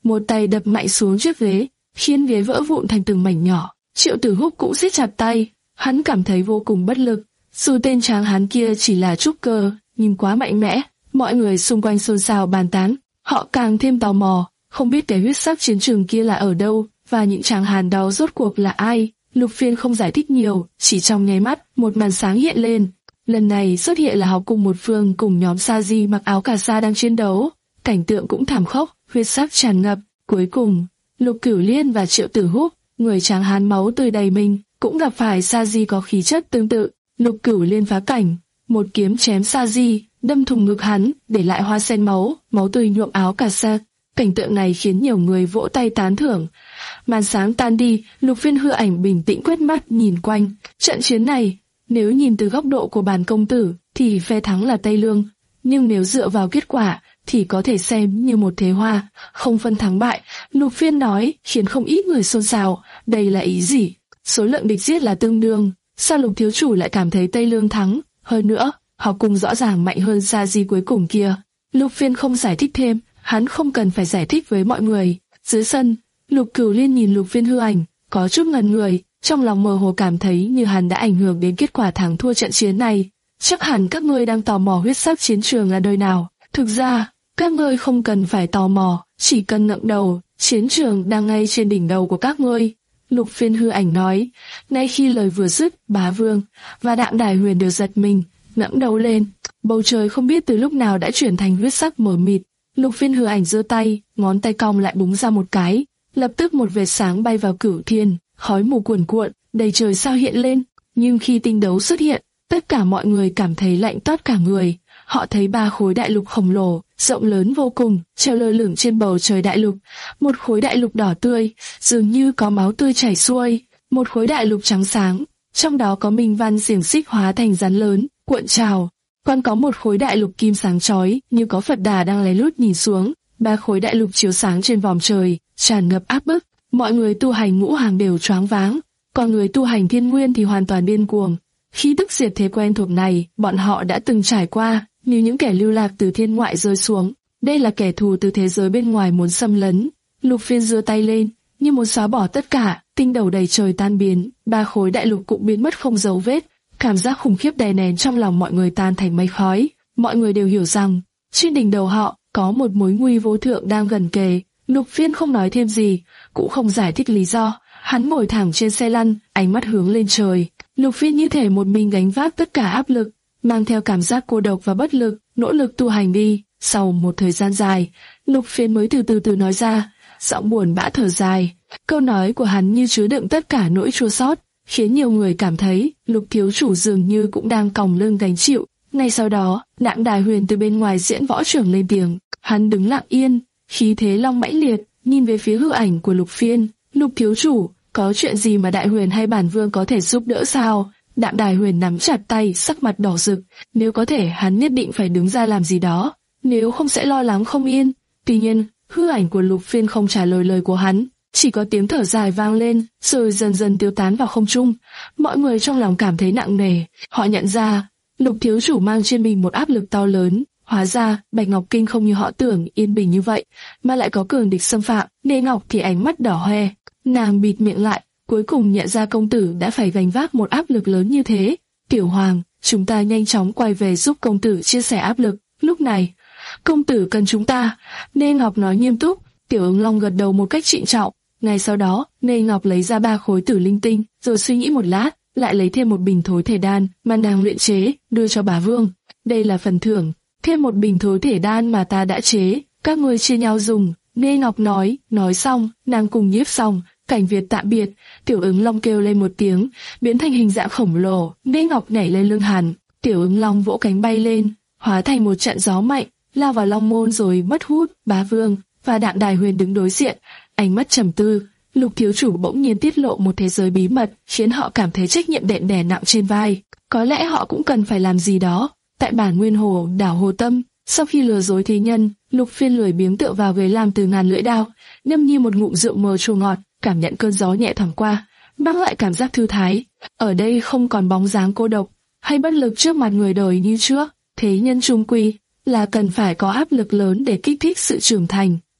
một tay đập mạnh xuống chiếc ghế, khiến ghế vỡ vụn thành từng mảnh nhỏ. Triệu Tử Húc cũng siết chặt tay, hắn cảm thấy vô cùng bất lực. Dù tên tráng hán kia chỉ là trúc cơ, nhưng quá mạnh mẽ. Mọi người xung quanh xôn xao bàn tán, họ càng thêm tò mò, không biết cái huyết sắc chiến trường kia là ở đâu, và những tráng hán đó rốt cuộc là ai. Lục Phiên không giải thích nhiều, chỉ trong nháy mắt, một màn sáng hiện lên. Lần này xuất hiện là học cùng một phương cùng nhóm Sa Di mặc áo cà sa đang chiến đấu. Cảnh tượng cũng thảm khốc, huyết sắc tràn ngập. Cuối cùng, Lục Cửu Liên và Triệu Tử Húc, người tráng hán máu tươi đầy mình, cũng gặp phải Sa Di có khí chất tương tự. Lục Cửu Liên phá cảnh, một kiếm chém Sa Di, đâm thủng ngực hắn, để lại hoa sen máu, máu tươi nhuộm áo cà sa. Cảnh tượng này khiến nhiều người vỗ tay tán thưởng. Màn sáng tan đi, Lục Phiên hư ảnh bình tĩnh quét mắt nhìn quanh. Trận chiến này, nếu nhìn từ góc độ của bản công tử, thì phe thắng là Tây Lương. Nhưng nếu dựa vào kết quả, thì có thể xem như một thế hoa, không phân thắng bại. Lục Phiên nói, khiến không ít người xôn xao. Đây là ý gì? Số lượng địch giết là tương đương. Sao Lục thiếu chủ lại cảm thấy Tây Lương thắng? Hơn nữa, họ cùng rõ ràng mạnh hơn Sa Di cuối cùng kia. Lục Phiên không giải thích thêm, hắn không cần phải giải thích với mọi người. Dưới sân, Lục Cửu Liên nhìn Lục Phiên hư ảnh, có chút ngẩn người, trong lòng mơ hồ cảm thấy như hắn đã ảnh hưởng đến kết quả thắng thua trận chiến này. Chắc hẳn các ngươi đang tò mò huyết sắc chiến trường là nơi nào. Thực ra, các ngươi không cần phải tò mò, chỉ cần ngẩng đầu, chiến trường đang ngay trên đỉnh đầu của các ngươi. Lục Phiên hư ảnh nói. Ngay khi lời vừa dứt, Bá Vương và Đạm Đài Huyền đều giật mình, ngẩng đầu lên. Bầu trời không biết từ lúc nào đã chuyển thành huyết sắc mờ mịt. Lục Phiên hư ảnh giơ tay, ngón tay cong lại búng ra một cái, lập tức một vệt sáng bay vào cửu thiên, khói mù cuồn cuộn, đầy trời sao hiện lên. Nhưng khi tinh đấu xuất hiện, tất cả mọi người cảm thấy lạnh toát cả người. Họ thấy ba khối đại lục khổng lồ, rộng lớn vô cùng, treo lơ lửng trên bầu trời đại lục. Một khối đại lục đỏ tươi, dường như có máu tươi chảy xuôi. Một khối đại lục trắng sáng, trong đó có minh văn xiềng xích hóa thành rắn lớn, cuộn trào. Còn có một khối đại lục kim sáng chói, như có Phật Đà đang lén lút nhìn xuống. Ba khối đại lục chiếu sáng trên vòm trời, tràn ngập áp bức. Mọi người tu hành ngũ hàng đều choáng váng, còn người tu hành thiên nguyên thì hoàn toàn điên cuồng. Khí tức diệt thế quen thuộc này, bọn họ đã từng trải qua, như những kẻ lưu lạc từ thiên ngoại rơi xuống. Đây là kẻ thù từ thế giới bên ngoài muốn xâm lấn. Lục Phiên giơ tay lên, như muốn xóa bỏ tất cả. Tinh đầu đầy trời tan biến, ba khối đại lục cũng biến mất không dấu vết. Cảm giác khủng khiếp đè nén trong lòng mọi người tan thành mây khói. Mọi người đều hiểu rằng, trên đỉnh đầu họ có một mối nguy vô thượng đang gần kề. Lục Phiên không nói thêm gì, cũng không giải thích lý do. Hắn ngồi thẳng trên xe lăn, ánh mắt hướng lên trời. Lục Phiên như thể một mình gánh vác tất cả áp lực, mang theo cảm giác cô độc và bất lực, nỗ lực tu hành đi. Sau một thời gian dài, Lục Phiên mới từ từ từ nói ra, giọng buồn bã thở dài. Câu nói của hắn như chứa đựng tất cả nỗi chua xót, khiến nhiều người cảm thấy Lục thiếu chủ dường như cũng đang còng lưng gánh chịu. Ngay sau đó, Đạm Đài Huyền từ bên ngoài diễn võ trưởng lên tiếng. Hắn đứng lặng yên, khí thế long mãnh liệt, nhìn về phía hư ảnh của Lục Phiên. Lục thiếu chủ, có chuyện gì mà Đại Huyền hay bản vương có thể giúp đỡ sao? Đạm Đài Huyền nắm chặt tay, sắc mặt đỏ rực. Nếu có thể, hắn nhất định phải đứng ra làm gì đó, nếu không sẽ lo lắng không yên. Tuy nhiên, hư ảnh của Lục Phiên không trả lời lời của hắn, chỉ có tiếng thở dài vang lên, rồi dần dần tiêu tán vào không trung. Mọi người trong lòng cảm thấy nặng nề. Họ nhận ra, Lục thiếu chủ mang trên mình một áp lực to lớn. Hóa ra, Bạch Ngọc Kinh không như họ tưởng yên bình như vậy, mà lại có cường địch xâm phạm. Nê Ngọc thì ánh mắt đỏ hoe, nàng bịt miệng lại, cuối cùng nhận ra công tử đã phải gánh vác một áp lực lớn như thế. Tiểu Hoàng, chúng ta nhanh chóng quay về giúp công tử chia sẻ áp lực. Lúc này, công tử cần chúng ta. Nê Ngọc nói nghiêm túc. Tiểu Ứng Long gật đầu một cách trịnh trọng. Ngay sau đó, Nê Ngọc lấy ra ba khối tử linh tinh, rồi suy nghĩ một lát, lại lấy thêm một bình thối thể đan mà nàng luyện chế, đưa cho Bá Vương. Đây là phần thưởng, thêm một bình thối thể đan mà ta đã chế, các ngươi chia nhau dùng. Nê Ngọc nói, nói xong, nàng cùng Nhiếp Song, Cảnh Việt tạm biệt. Tiểu Ứng Long kêu lên một tiếng, biến thành hình dạng khổng lồ. Nê Ngọc nhảy lên lưng hắn, Tiểu Ứng Long vỗ cánh bay lên, hóa thành một trận gió mạnh, lao vào Long Môn rồi mất hút. Bá Vương và Đạm Đài Huyền đứng đối diện, ánh mắt trầm tư. Lục thiếu chủ bỗng nhiên tiết lộ một thế giới bí mật, khiến họ cảm thấy trách nhiệm đè đè nặng trên vai. Có lẽ họ cũng cần phải làm gì đó. Tại bản Nguyên Hồ, đảo Hồ Tâm, sau khi lừa dối thế nhân, Lục Phiên lười biếng tựa vào ghế làm từ ngàn lưỡi đao, nhâm nhi một ngụm rượu mờ chua ngọt, cảm nhận cơn gió nhẹ thoảng qua, mang lại cảm giác thư thái. Ở đây không còn bóng dáng cô độc hay bất lực trước mặt người đời như trước. Thế nhân chung quy là cần phải có áp lực lớn để kích thích sự trưởng thành.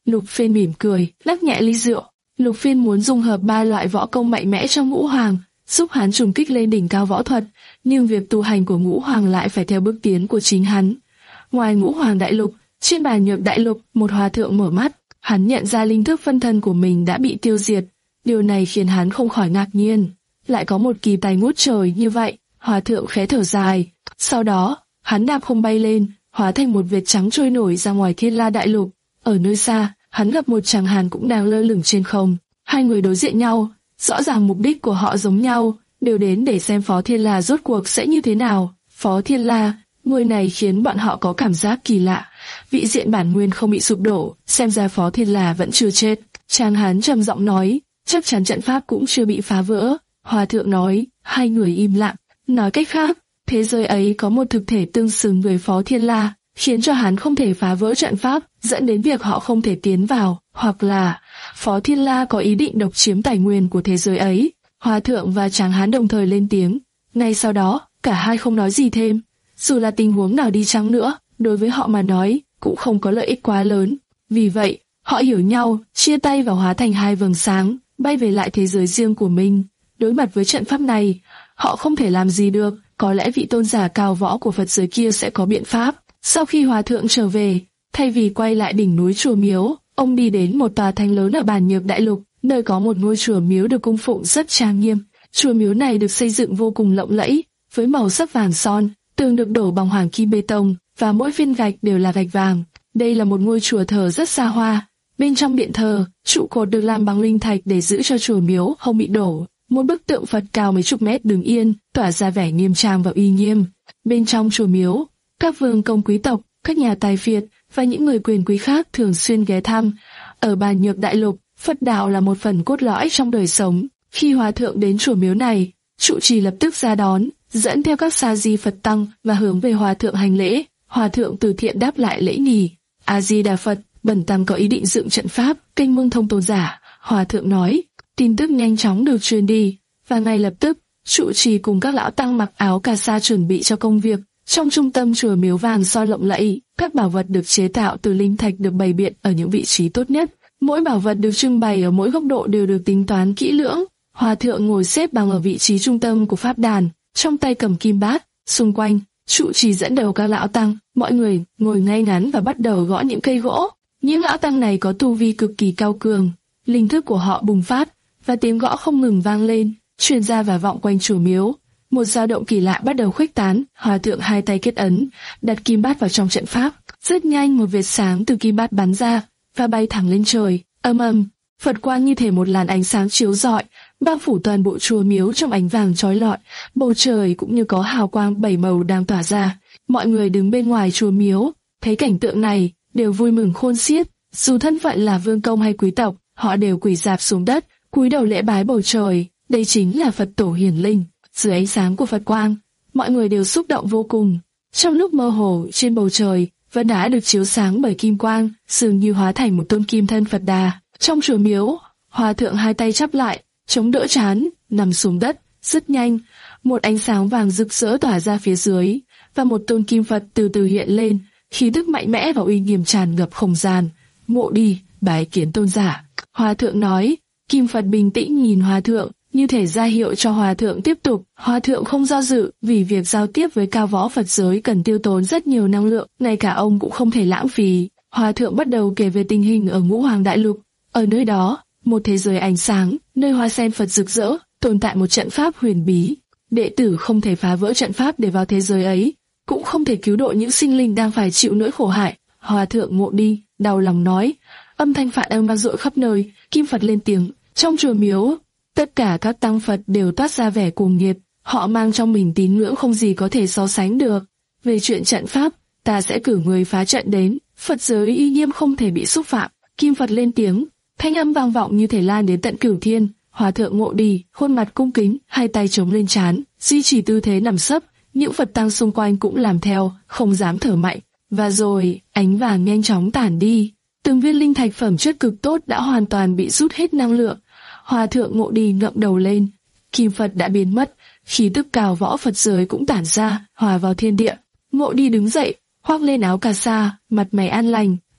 Lục Phiên mỉm cười, lắc nhẹ ly rượu. Lục Phiên muốn dung hợp ba loại võ công mạnh mẽ trong Ngũ Hoàng, giúp hắn trùng kích lên đỉnh cao võ thuật, nhưng việc tu hành của Ngũ Hoàng lại phải theo bước tiến của chính hắn. Ngoài Ngũ Hoàng đại lục, trên bàn nhược đại lục, một hòa thượng mở mắt, hắn nhận ra linh thức phân thân của mình đã bị tiêu diệt. Điều này khiến hắn không khỏi ngạc nhiên. Lại có một kỳ tài ngút trời như vậy. Hòa thượng khẽ thở dài. Sau đó, hắn đạp không bay lên, hóa thành một vệt trắng trôi nổi ra ngoài Thiên La đại lục. Ở nơi xa, hắn gặp một chàng hán cũng đang lơ lửng trên không. Hai người đối diện nhau, rõ ràng mục đích của họ giống nhau, đều đến để xem Phó Thiên La rốt cuộc sẽ như thế nào. Phó Thiên La, người này khiến bọn họ có cảm giác kỳ lạ. Vị diện bản nguyên không bị sụp đổ, xem ra Phó Thiên La vẫn chưa chết. Chàng hán trầm giọng nói, chắc chắn trận pháp cũng chưa bị phá vỡ. Hòa thượng nói, hai người im lặng. Nói cách khác, thế giới ấy có một thực thể tương xứng với Phó Thiên La, khiến cho hắn không thể phá vỡ trận pháp, dẫn đến việc họ không thể tiến vào, hoặc là Phó Thiên La có ý định độc chiếm tài nguyên của thế giới ấy. Hòa thượng và chàng hán đồng thời lên tiếng. Ngay sau đó, cả hai không nói gì thêm. Dù là tình huống nào đi chăng nữa, đối với họ mà nói, cũng không có lợi ích quá lớn. Vì vậy, họ hiểu nhau, chia tay và hóa thành hai vầng sáng, bay về lại thế giới riêng của mình. Đối mặt với trận pháp này, họ không thể làm gì được, có lẽ vị tôn giả cao võ của Phật giới kia sẽ có biện pháp. Sau khi hòa thượng trở về, thay vì quay lại đỉnh núi chùa miếu, ông đi đến một tòa thành lớn ở Bàn Nhược Đại Lục, nơi có một ngôi chùa miếu được cung phụng rất trang nghiêm. Chùa miếu này được xây dựng vô cùng lộng lẫy, với màu sắc vàng son, tường được đổ bằng hoàng kim bê tông, và mỗi viên gạch đều là gạch vàng. Đây là một ngôi chùa thờ rất xa hoa. Bên trong điện thờ, trụ cột được làm bằng linh thạch để giữ cho chùa miếu không bị đổ. Một bức tượng Phật cao mấy chục mét đứng yên, tỏa ra vẻ nghiêm trang và uy nghiêm. Bên trong chùa miếu, các vương công quý tộc, các nhà tài phiệt và những người quyền quý khác thường xuyên ghé thăm. Ở Bàn Nhược Đại Lục, Phật đạo là một phần cốt lõi trong đời sống. Khi hòa thượng đến chùa miếu này, trụ trì lập tức ra đón, dẫn theo các sa di Phật tăng và hướng về hòa thượng hành lễ. Hòa thượng từ thiện đáp lại lễ nhì. A Di Đà Phật, bần tăng có ý định dựng trận pháp, kênh mưng thông tôn giả. Hòa thượng nói. Tin tức nhanh chóng được truyền đi, và ngay lập tức, trụ trì cùng các lão tăng mặc áo cà sa chuẩn bị cho công việc. Trong trung tâm chùa miếu vàng soi lộng lẫy, các bảo vật được chế tạo từ linh thạch được bày biện ở những vị trí tốt nhất. Mỗi bảo vật được trưng bày ở mỗi góc độ đều được tính toán kỹ lưỡng. Hòa thượng ngồi xếp bằng ở vị trí trung tâm của pháp đàn, trong tay cầm kim bát. Xung quanh, trụ trì dẫn đầu các lão tăng, mọi người ngồi ngay ngắn và bắt đầu gõ những cây gỗ. Những lão tăng này có tu vi cực kỳ cao cường, linh thức của họ bùng phát, và tiếng gõ không ngừng vang lên, truyền ra và vọng quanh chùa miếu. Một dao động kỳ lạ bắt đầu khuếch tán. Hòa thượng hai tay kết ấn, đặt kim bát vào trong trận pháp. Rất nhanh một vệt sáng từ kim bát bắn ra và bay thẳng lên trời. Âm ầm, Phật quang như thể một làn ánh sáng chiếu rọi, bao phủ toàn bộ chùa miếu trong ánh vàng chói lọi. Bầu trời cũng như có hào quang bảy màu đang tỏa ra. Mọi người đứng bên ngoài chùa miếu, thấy cảnh tượng này, đều vui mừng khôn xiết. Dù thân phận là vương công hay quý tộc, họ đều quỳ rạp xuống đất, cúi đầu lễ bái bầu trời. Đây chính là Phật tổ hiển linh. Dưới ánh sáng của Phật quang, mọi người đều xúc động vô cùng. Trong lúc mơ hồ, trên bầu trời, vân đá được chiếu sáng bởi kim quang, dường như hóa thành một tôn kim thân Phật Đà. Trong chùa miếu, hòa thượng hai tay chắp lại, chống đỡ trán, nằm xuống đất. Rất nhanh, một ánh sáng vàng rực rỡ tỏa ra phía dưới, và một tôn kim Phật từ từ hiện lên, khí tức mạnh mẽ và uy nghiêm tràn ngập không gian. Ngộ đi, bái kiến tôn giả. Hòa thượng nói. Kim Phật bình tĩnh nhìn hòa thượng, như thể ra hiệu cho hòa thượng tiếp tục. Hòa thượng không do dự, vì việc giao tiếp với cao võ Phật giới cần tiêu tốn rất nhiều năng lượng, ngay cả ông cũng không thể lãng phí. Hòa thượng bắt đầu kể về tình hình ở Ngũ Hoàng Đại Lục. Ở nơi đó, một thế giới ánh sáng, nơi hoa sen Phật rực rỡ, tồn tại một trận pháp huyền bí. Đệ tử không thể phá vỡ trận pháp để vào thế giới ấy, cũng không thể cứu độ những sinh linh đang phải chịu nỗi khổ hại. Hòa thượng Ngộ đi, đau lòng nói. Âm thanh phạn âm vang dội khắp nơi. Kim Phật lên tiếng. Trong chùa miếu, tất cả các tăng Phật đều toát ra vẻ cuồng nhiệt. Họ mang trong mình tín ngưỡng không gì có thể so sánh được. Về chuyện trận pháp, ta sẽ cử người phá trận đến. Phật giới uy nghiêm không thể bị xúc phạm. Kim Phật lên tiếng. Thanh âm vang vọng như thể lan đến tận cửu thiên. Hòa thượng Ngộ đi, khuôn mặt cung kính, hai tay chống lên trán, duy trì tư thế nằm sấp. Những Phật tăng xung quanh cũng làm theo, không dám thở mạnh. Và rồi, ánh vàng nhanh chóng tản đi. Từng viên linh thạch phẩm chất cực tốt đã hoàn toàn bị rút hết năng lượng. Hòa thượng Ngộ đi ngậm đầu lên. Kim Phật đã biến mất, khí tức cao võ Phật giới cũng tản ra, hòa vào thiên địa. Ngộ đi đứng dậy, khoác lên áo cà sa, mặt mày an lành,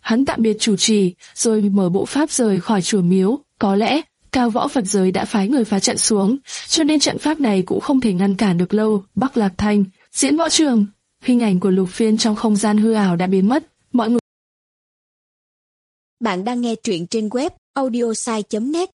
hắn tạm biệt chủ trì, rồi mở bộ pháp rời khỏi chùa miếu. Có lẽ Cao Võ Phật giới đã phái người phá trận xuống, cho nên trận pháp này cũng không thể ngăn cản được lâu. Bắc Lạc Thành, Diễn Võ Trường, hình ảnh của Lục Phiên trong không gian hư ảo đã biến mất. Mọi người Bạn đang nghe truyện trên web audiosai chấm net.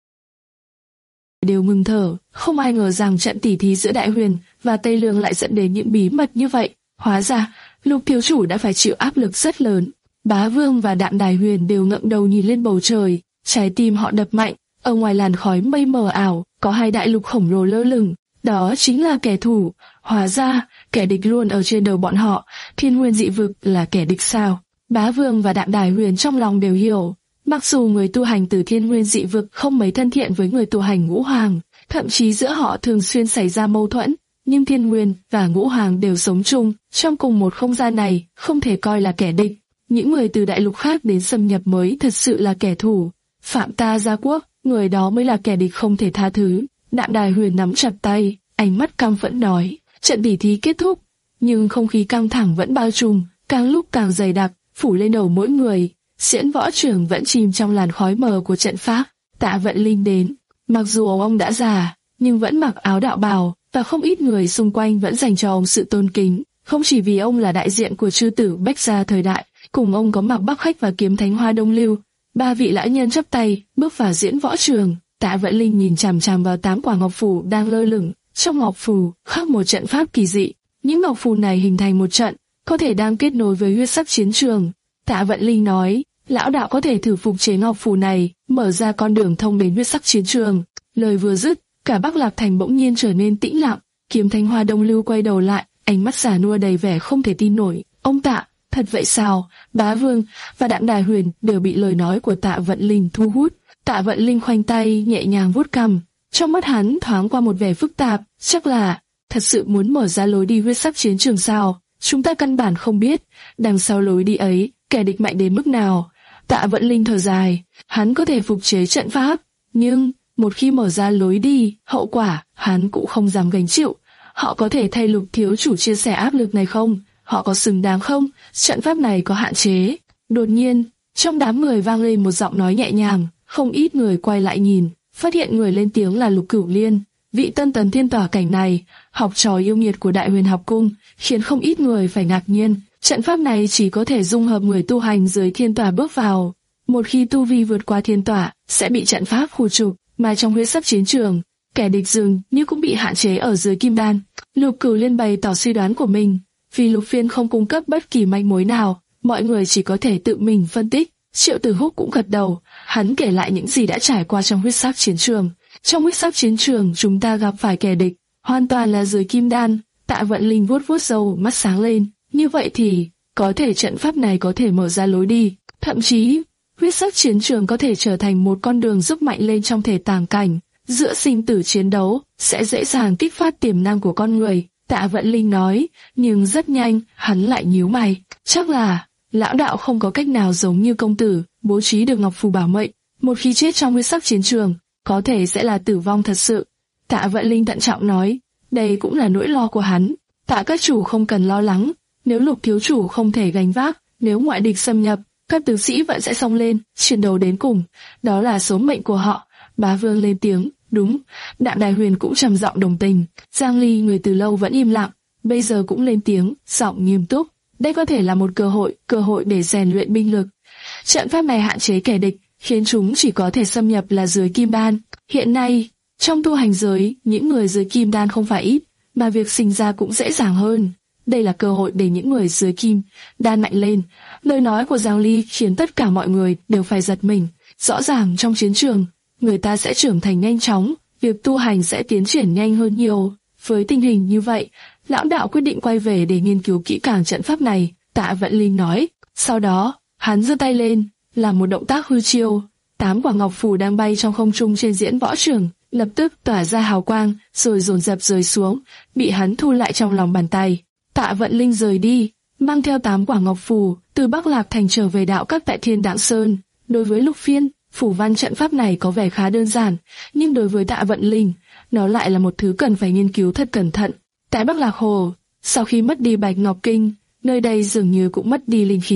đều ngừng thở, không ai ngờ rằng trận tỉ thí giữa Đại Huyền và Tây Lương lại dẫn đến những bí mật như vậy. Hóa ra, Lục thiếu chủ đã phải chịu áp lực rất lớn. Bá Vương và Đạm Đài Huyền đều ngẩng đầu nhìn lên bầu trời, trái tim họ đập mạnh. Ở ngoài làn khói mây mờ ảo, có hai đại lục khổng lồ lơ lửng, đó chính là kẻ thù. Hóa ra, kẻ địch luôn ở trên đầu bọn họ. Thiên Nguyên dị vực là kẻ địch sao? Bá Vương và Đạm Đài Huyền trong lòng đều hiểu. Mặc dù người tu hành từ Thiên Nguyên dị vực không mấy thân thiện với người tu hành Ngũ Hoàng, thậm chí giữa họ thường xuyên xảy ra mâu thuẫn, nhưng Thiên Nguyên và Ngũ Hoàng đều sống chung trong cùng một không gian này, không thể coi là kẻ địch. Những người từ đại lục khác đến xâm nhập mới thật sự là kẻ thù. Phạm ta gia quốc, người đó mới là kẻ địch không thể tha thứ. Đạm Đài Huyền nắm chặt tay, ánh mắt căm phẫn nói. Trận tỉ thí kết thúc, nhưng không khí căng thẳng vẫn bao trùm, càng lúc càng dày đặc, phủ lên đầu mỗi người. Diễn Võ Trường vẫn chìm trong làn khói mờ của trận pháp. Tạ Vận Linh đến, mặc dù ông đã già, nhưng vẫn mặc áo đạo bào, và không ít người xung quanh vẫn dành cho ông sự tôn kính, không chỉ vì ông là đại diện của chư tử Bách gia thời đại, cùng ông có Mạc Bắc Khách và Kiếm Thánh Hoa Đông Lưu. Ba vị lão nhân chắp tay bước vào Diễn Võ Trường. Tạ Vận Linh nhìn chằm chằm vào tám quả ngọc phù đang lơ lửng. Trong ngọc phù khắc một trận pháp kỳ dị. Những ngọc phù này hình thành một trận, có thể đang kết nối với huyết sắc chiến trường. Tạ Vận Linh nói, lão đạo có thể thử phục chế ngọc phù này, mở ra con đường thông đến huyết sắc chiến trường. Lời vừa dứt, cả Bắc Lạc Thành bỗng nhiên trở nên tĩnh lặng. Kiếm Thánh Hoa Đông Lưu quay đầu lại, ánh mắt già nua đầy vẻ không thể tin nổi. Ông Tạ, thật vậy sao? Bá Vương và Đạm Đài Huyền đều bị lời nói của Tạ Vận Linh thu hút. Tạ Vận Linh khoanh tay nhẹ nhàng vuốt cằm, trong mắt hắn thoáng qua một vẻ phức tạp. Chắc là thật sự muốn mở ra lối đi huyết sắc chiến trường sao? Chúng ta căn bản không biết đằng sau lối đi ấy kẻ địch mạnh đến mức nào. Tạ Vận Linh thở dài, hắn có thể phục chế trận pháp, nhưng một khi mở ra lối đi, hậu quả hắn cũng không dám gánh chịu. Họ có thể thay Lục thiếu chủ chia sẻ áp lực này không? Họ có xứng đáng không? Trận pháp này có hạn chế. Đột nhiên, trong đám người vang lên một giọng nói nhẹ nhàng, không ít người quay lại nhìn, phát hiện người lên tiếng là Lục Cửu Liên, vị tân tấn thiên tỏa cảnh này, học trò yêu nghiệt của Đại Huyền học cung, khiến không ít người phải ngạc nhiên. Trận pháp này chỉ có thể dung hợp người tu hành dưới thiên tỏa bước vào. Một khi tu vi vượt qua thiên tỏa, sẽ bị trận pháp khu trục, mà trong huyết sắc chiến trường, kẻ địch dường như cũng bị hạn chế ở dưới kim đan. Lục Cửu Liên bày tỏ suy đoán của mình, vì Lục Phiên không cung cấp bất kỳ manh mối nào, mọi người chỉ có thể tự mình phân tích. Triệu Tử Húc cũng gật đầu, hắn kể lại những gì đã trải qua trong huyết sắc chiến trường. Trong huyết sắc chiến trường chúng ta gặp phải kẻ địch, hoàn toàn là dưới kim đan. Tạ Vận Linh vuốt vuốt râu, mắt sáng lên. Như vậy thì, có thể trận pháp này có thể mở ra lối đi, thậm chí, huyết sắc chiến trường có thể trở thành một con đường giúp mạnh lên trong thể tàng cảnh. Giữa sinh tử chiến đấu, sẽ dễ dàng kích phát tiềm năng của con người. Tạ Vận Linh nói, nhưng rất nhanh, hắn lại nhíu mày. Chắc là, lão đạo không có cách nào giống như công tử, bố trí được ngọc phù bảo mệnh. Một khi chết trong huyết sắc chiến trường, có thể sẽ là tử vong thật sự. Tạ Vận Linh thận trọng nói, đây cũng là nỗi lo của hắn. Tạ các chủ không cần lo lắng, nếu Lục thiếu chủ không thể gánh vác, nếu ngoại địch xâm nhập, các tướng sĩ vẫn sẽ xông lên, chiến đấu đến cùng. Đó là số mệnh của họ. Bá Vương lên tiếng, đúng. Đạm Đài Huyền cũng trầm giọng đồng tình. Giang Ly người từ lâu vẫn im lặng, bây giờ cũng lên tiếng, giọng nghiêm túc. Đây có thể là một cơ hội, cơ hội để rèn luyện binh lực. Trận pháp này hạn chế kẻ địch, khiến chúng chỉ có thể xâm nhập là dưới kim đan. Hiện nay, trong tu hành giới, những người dưới kim đan không phải ít, mà việc sinh ra cũng dễ dàng hơn. Đây là cơ hội để những người dưới kim đan mạnh lên. Lời nói của Giang Ly khiến tất cả mọi người đều phải giật mình. Rõ ràng trong chiến trường, người ta sẽ trưởng thành nhanh chóng, việc tu hành sẽ tiến triển nhanh hơn nhiều. Với tình hình như vậy, lão đạo quyết định quay về để nghiên cứu kỹ càng trận pháp này. Tạ Vận Linh nói. Sau đó, hắn giơ tay lên, làm một động tác hư chiêu. Tám quả ngọc phù đang bay trong không trung trên diễn võ trường, lập tức tỏa ra hào quang, rồi dồn dập rơi xuống, bị hắn thu lại trong lòng bàn tay. Tạ Vận Linh rời đi, mang theo tám quả ngọc phù, từ Bắc Lạc Thành trở về đạo các tại Thiên Đặng Sơn. Đối với Lục Phiên, phủ văn trận pháp này có vẻ khá đơn giản, nhưng đối với Tạ Vận Linh, nó lại là một thứ cần phải nghiên cứu thật cẩn thận. Tại Bắc Lạc Hồ, sau khi mất đi Bạch Ngọc Kinh, nơi đây dường như cũng mất đi linh khí.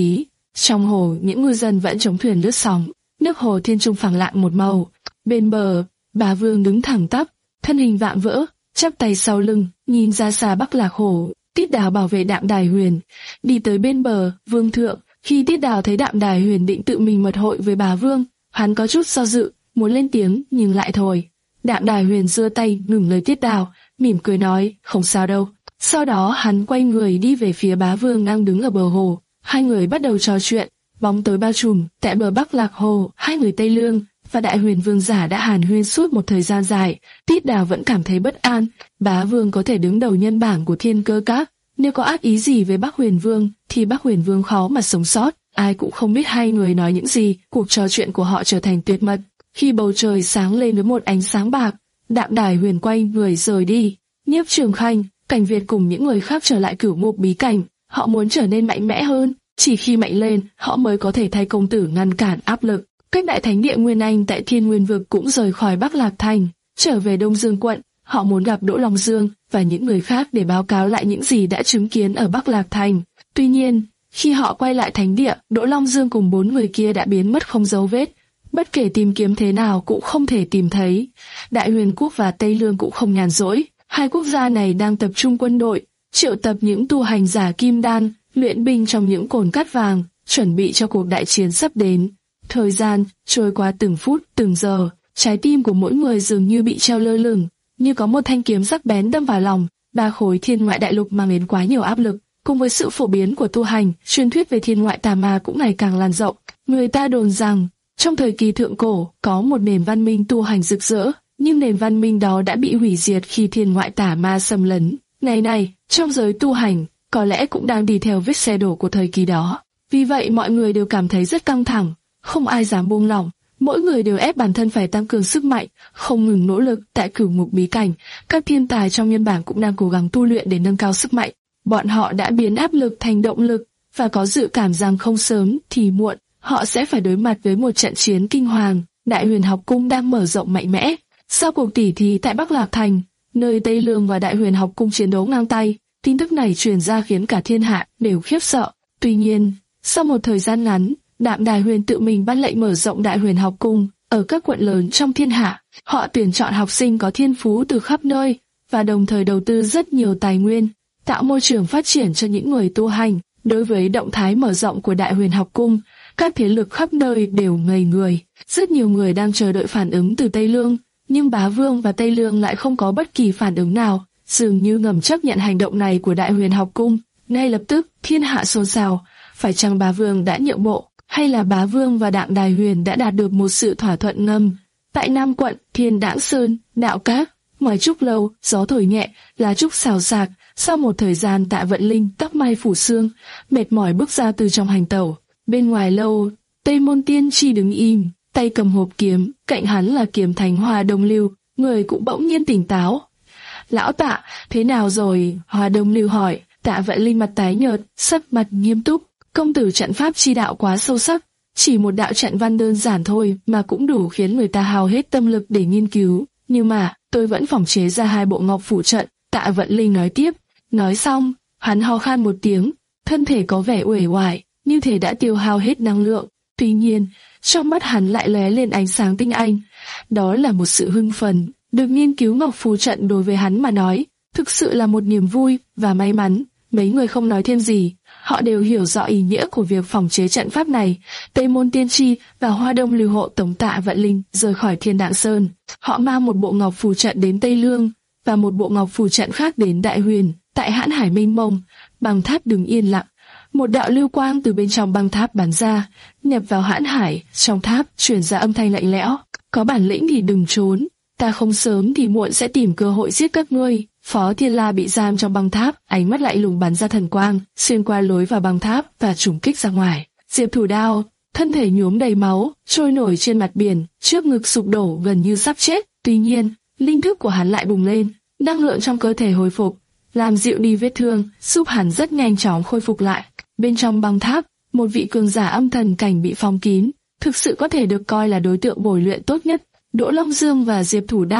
Trong hồ, những ngư dân vẫn chống thuyền lướt sóng, nước hồ thiên trung phẳng lặng một màu. Bên bờ, Bá Vương đứng thẳng tắp, thân hình vạm vỡ, chắp tay sau lưng, nhìn ra xa Bắc Lạc Hồ. Tiết Đào bảo vệ Đạm Đài Huyền, đi tới bên bờ, vương thượng. Khi Tiết Đào thấy Đạm Đài Huyền định tự mình mật hội với Bá Vương, hắn có chút do dự, muốn lên tiếng nhưng lại thôi. Đạm Đài Huyền giơ tay ngừng lời Tiết Đào, mỉm cười nói, không sao đâu. Sau đó hắn quay người đi về phía Bá Vương đang đứng ở bờ hồ. Hai người bắt đầu trò chuyện, bóng tối bao trùm. Tại bờ Bắc Lạc Hồ, hai người Tây Lương và Đại Huyền Vương giả đã hàn huyên suốt một thời gian dài. Tiết Đào vẫn cảm thấy bất an. Bá Vương có thể đứng đầu nhân bảng của Thiên Cơ Các, nếu có ác ý gì với Bắc Huyền Vương thì Bắc Huyền Vương khó mà sống sót. Ai cũng không biết hai người nói những gì. Cuộc trò chuyện của họ trở thành tuyệt mật. Khi bầu trời sáng lên với một ánh sáng bạc, Đạm Đài Huyền quay người rời đi. Nhiếp Trường Khanh, Cảnh Việt cùng những người khác trở lại Cửu Ngục bí cảnh. Họ muốn trở nên mạnh mẽ hơn. Chỉ khi mạnh lên, họ mới có thể thay công tử ngăn cản áp lực. Cách Đại Thánh Địa Nguyên Anh tại Thiên Nguyên Vực cũng rời khỏi Bắc Lạc Thành, trở về Đông Dương quận. Họ muốn gặp Đỗ Long Dương và những người khác để báo cáo lại những gì đã chứng kiến ở Bắc Lạc Thành. Tuy nhiên, khi họ quay lại Thánh Địa, Đỗ Long Dương cùng bốn người kia đã biến mất không dấu vết. Bất kể tìm kiếm thế nào cũng không thể tìm thấy. Đại Huyền Quốc và Tây Lương cũng không nhàn rỗi. Hai quốc gia này đang tập trung quân đội, triệu tập những tu hành giả kim đan, luyện binh trong những cồn cát vàng, chuẩn bị cho cuộc đại chiến sắp đến. Thời gian trôi qua từng phút, từng giờ, trái tim của mỗi người dường như bị treo lơ lửng, như có một thanh kiếm sắc bén đâm vào lòng. Ba khối thiên ngoại đại lục mang đến quá nhiều áp lực, cùng với sự phổ biến của tu hành, truyền thuyết về thiên ngoại tà ma cũng ngày càng lan rộng. Người ta đồn rằng, trong thời kỳ thượng cổ, có một nền văn minh tu hành rực rỡ, nhưng nền văn minh đó đã bị hủy diệt khi thiên ngoại tà ma xâm lấn. Ngày này, trong giới tu hành, có lẽ cũng đang đi theo vết xe đổ của thời kỳ đó. Vì vậy mọi người đều cảm thấy rất căng thẳng, không ai dám buông lỏng. Mỗi người đều ép bản thân phải tăng cường sức mạnh, không ngừng nỗ lực. Tại Cửu Ngục bí cảnh, các thiên tài trong nhân bảng cũng đang cố gắng tu luyện để nâng cao sức mạnh. Bọn họ đã biến áp lực thành động lực, và có dự cảm rằng không sớm thì muộn, họ sẽ phải đối mặt với một trận chiến kinh hoàng. Đại Huyền Học Cung đang mở rộng mạnh mẽ. Sau cuộc tỉ thí tại Bắc Lạc Thành, nơi Tây Lương và Đại Huyền Học Cung chiến đấu ngang tay, tin tức này truyền ra khiến cả thiên hạ đều khiếp sợ. Tuy nhiên, sau một thời gian ngắn, Đạm Đài Huyền tự mình ban lệnh mở rộng Đại Huyền Học Cung ở các quận lớn trong thiên hạ. Họ tuyển chọn học sinh có thiên phú từ khắp nơi và đồng thời đầu tư rất nhiều tài nguyên, tạo môi trường phát triển cho những người tu hành. Đối với động thái mở rộng của Đại Huyền Học Cung, các thế lực khắp nơi đều ngây người. Rất nhiều người đang chờ đợi phản ứng từ Tây Lương, nhưng Bá Vương và Tây Lương lại không có bất kỳ phản ứng nào, dường như ngầm chấp nhận hành động này của Đại Huyền Học Cung. Ngay lập tức, thiên hạ xôn xao, phải chăng Bá Vương đã nhượng bộ, hay là Bá Vương và Đạm Đài Huyền đã đạt được một sự thỏa thuận ngầm? Tại Nam quận, Thiên Đãng Sơn, Đạo Các, ngoài trúc lâu, gió thổi nhẹ, lá trúc xào xạc. Sau một thời gian, Tạ Vận Linh tóc mai phủ sương, mệt mỏi bước ra từ trong hành tẩu. Bên ngoài lâu, Tây Môn Tiên Tri đứng im, tay cầm hộp kiếm, cạnh hắn là kiếm Thánh Hoa Đông Lưu, người cũng bỗng nhiên tỉnh táo. Lão Tạ, thế nào rồi? Hoa Đông Lưu hỏi. Tạ Vận Linh mặt tái nhợt, sắc mặt nghiêm túc. Công tử trận pháp chi đạo quá sâu sắc, chỉ một đạo trận văn đơn giản thôi mà cũng đủ khiến người ta hao hết tâm lực để nghiên cứu. Nhưng mà, tôi vẫn phỏng chế ra hai bộ ngọc phủ trận, Tạ Vận Linh nói tiếp. Nói xong, hắn ho khan một tiếng, thân thể có vẻ uể oải, như thể đã tiêu hao hết năng lượng. Tuy nhiên, trong mắt hắn lại lóe lên ánh sáng tinh anh. Đó là một sự hưng phấn. Được nghiên cứu ngọc phù trận đối với hắn mà nói, thực sự là một niềm vui và may mắn. Mấy người không nói thêm gì, họ đều hiểu rõ ý nghĩa của việc phòng chế trận pháp này. Tây Môn Tiên Tri và Hoa Đông Lưu hộ tống Tạ Vận Linh rời khỏi Thiên Đãng Sơn. Họ mang một bộ ngọc phù trận đến Tây Lương và một bộ ngọc phù trận khác đến Đại Huyền. Tại Hãn Hải mênh mông, băng tháp đứng yên lặng. Một đạo lưu quang từ bên trong băng tháp bắn ra, nhập vào Hãn Hải. Trong tháp truyền ra âm thanh lạnh lẽo: có bản lĩnh thì đừng trốn, ta không sớm thì muộn sẽ tìm cơ hội giết các ngươi. Phó Thiên La bị giam trong băng tháp, ánh mắt lạnh lùng bắn ra thần quang, xuyên qua lối vào băng tháp và trùng kích ra ngoài. Diệp Thủ Đao, thân thể nhuốm đầy máu, trôi nổi trên mặt biển, trước ngực sụp đổ gần như sắp chết. Tuy nhiên, linh thức của hắn lại bùng lên, năng lượng trong cơ thể hồi phục, làm dịu đi vết thương, giúp hắn rất nhanh chóng khôi phục lại. Bên trong băng tháp, một vị cường giả âm thần cảnh bị phong kín, thực sự có thể được coi là đối tượng bồi luyện tốt nhất. Đỗ Long Dương và Diệp Thủ Đao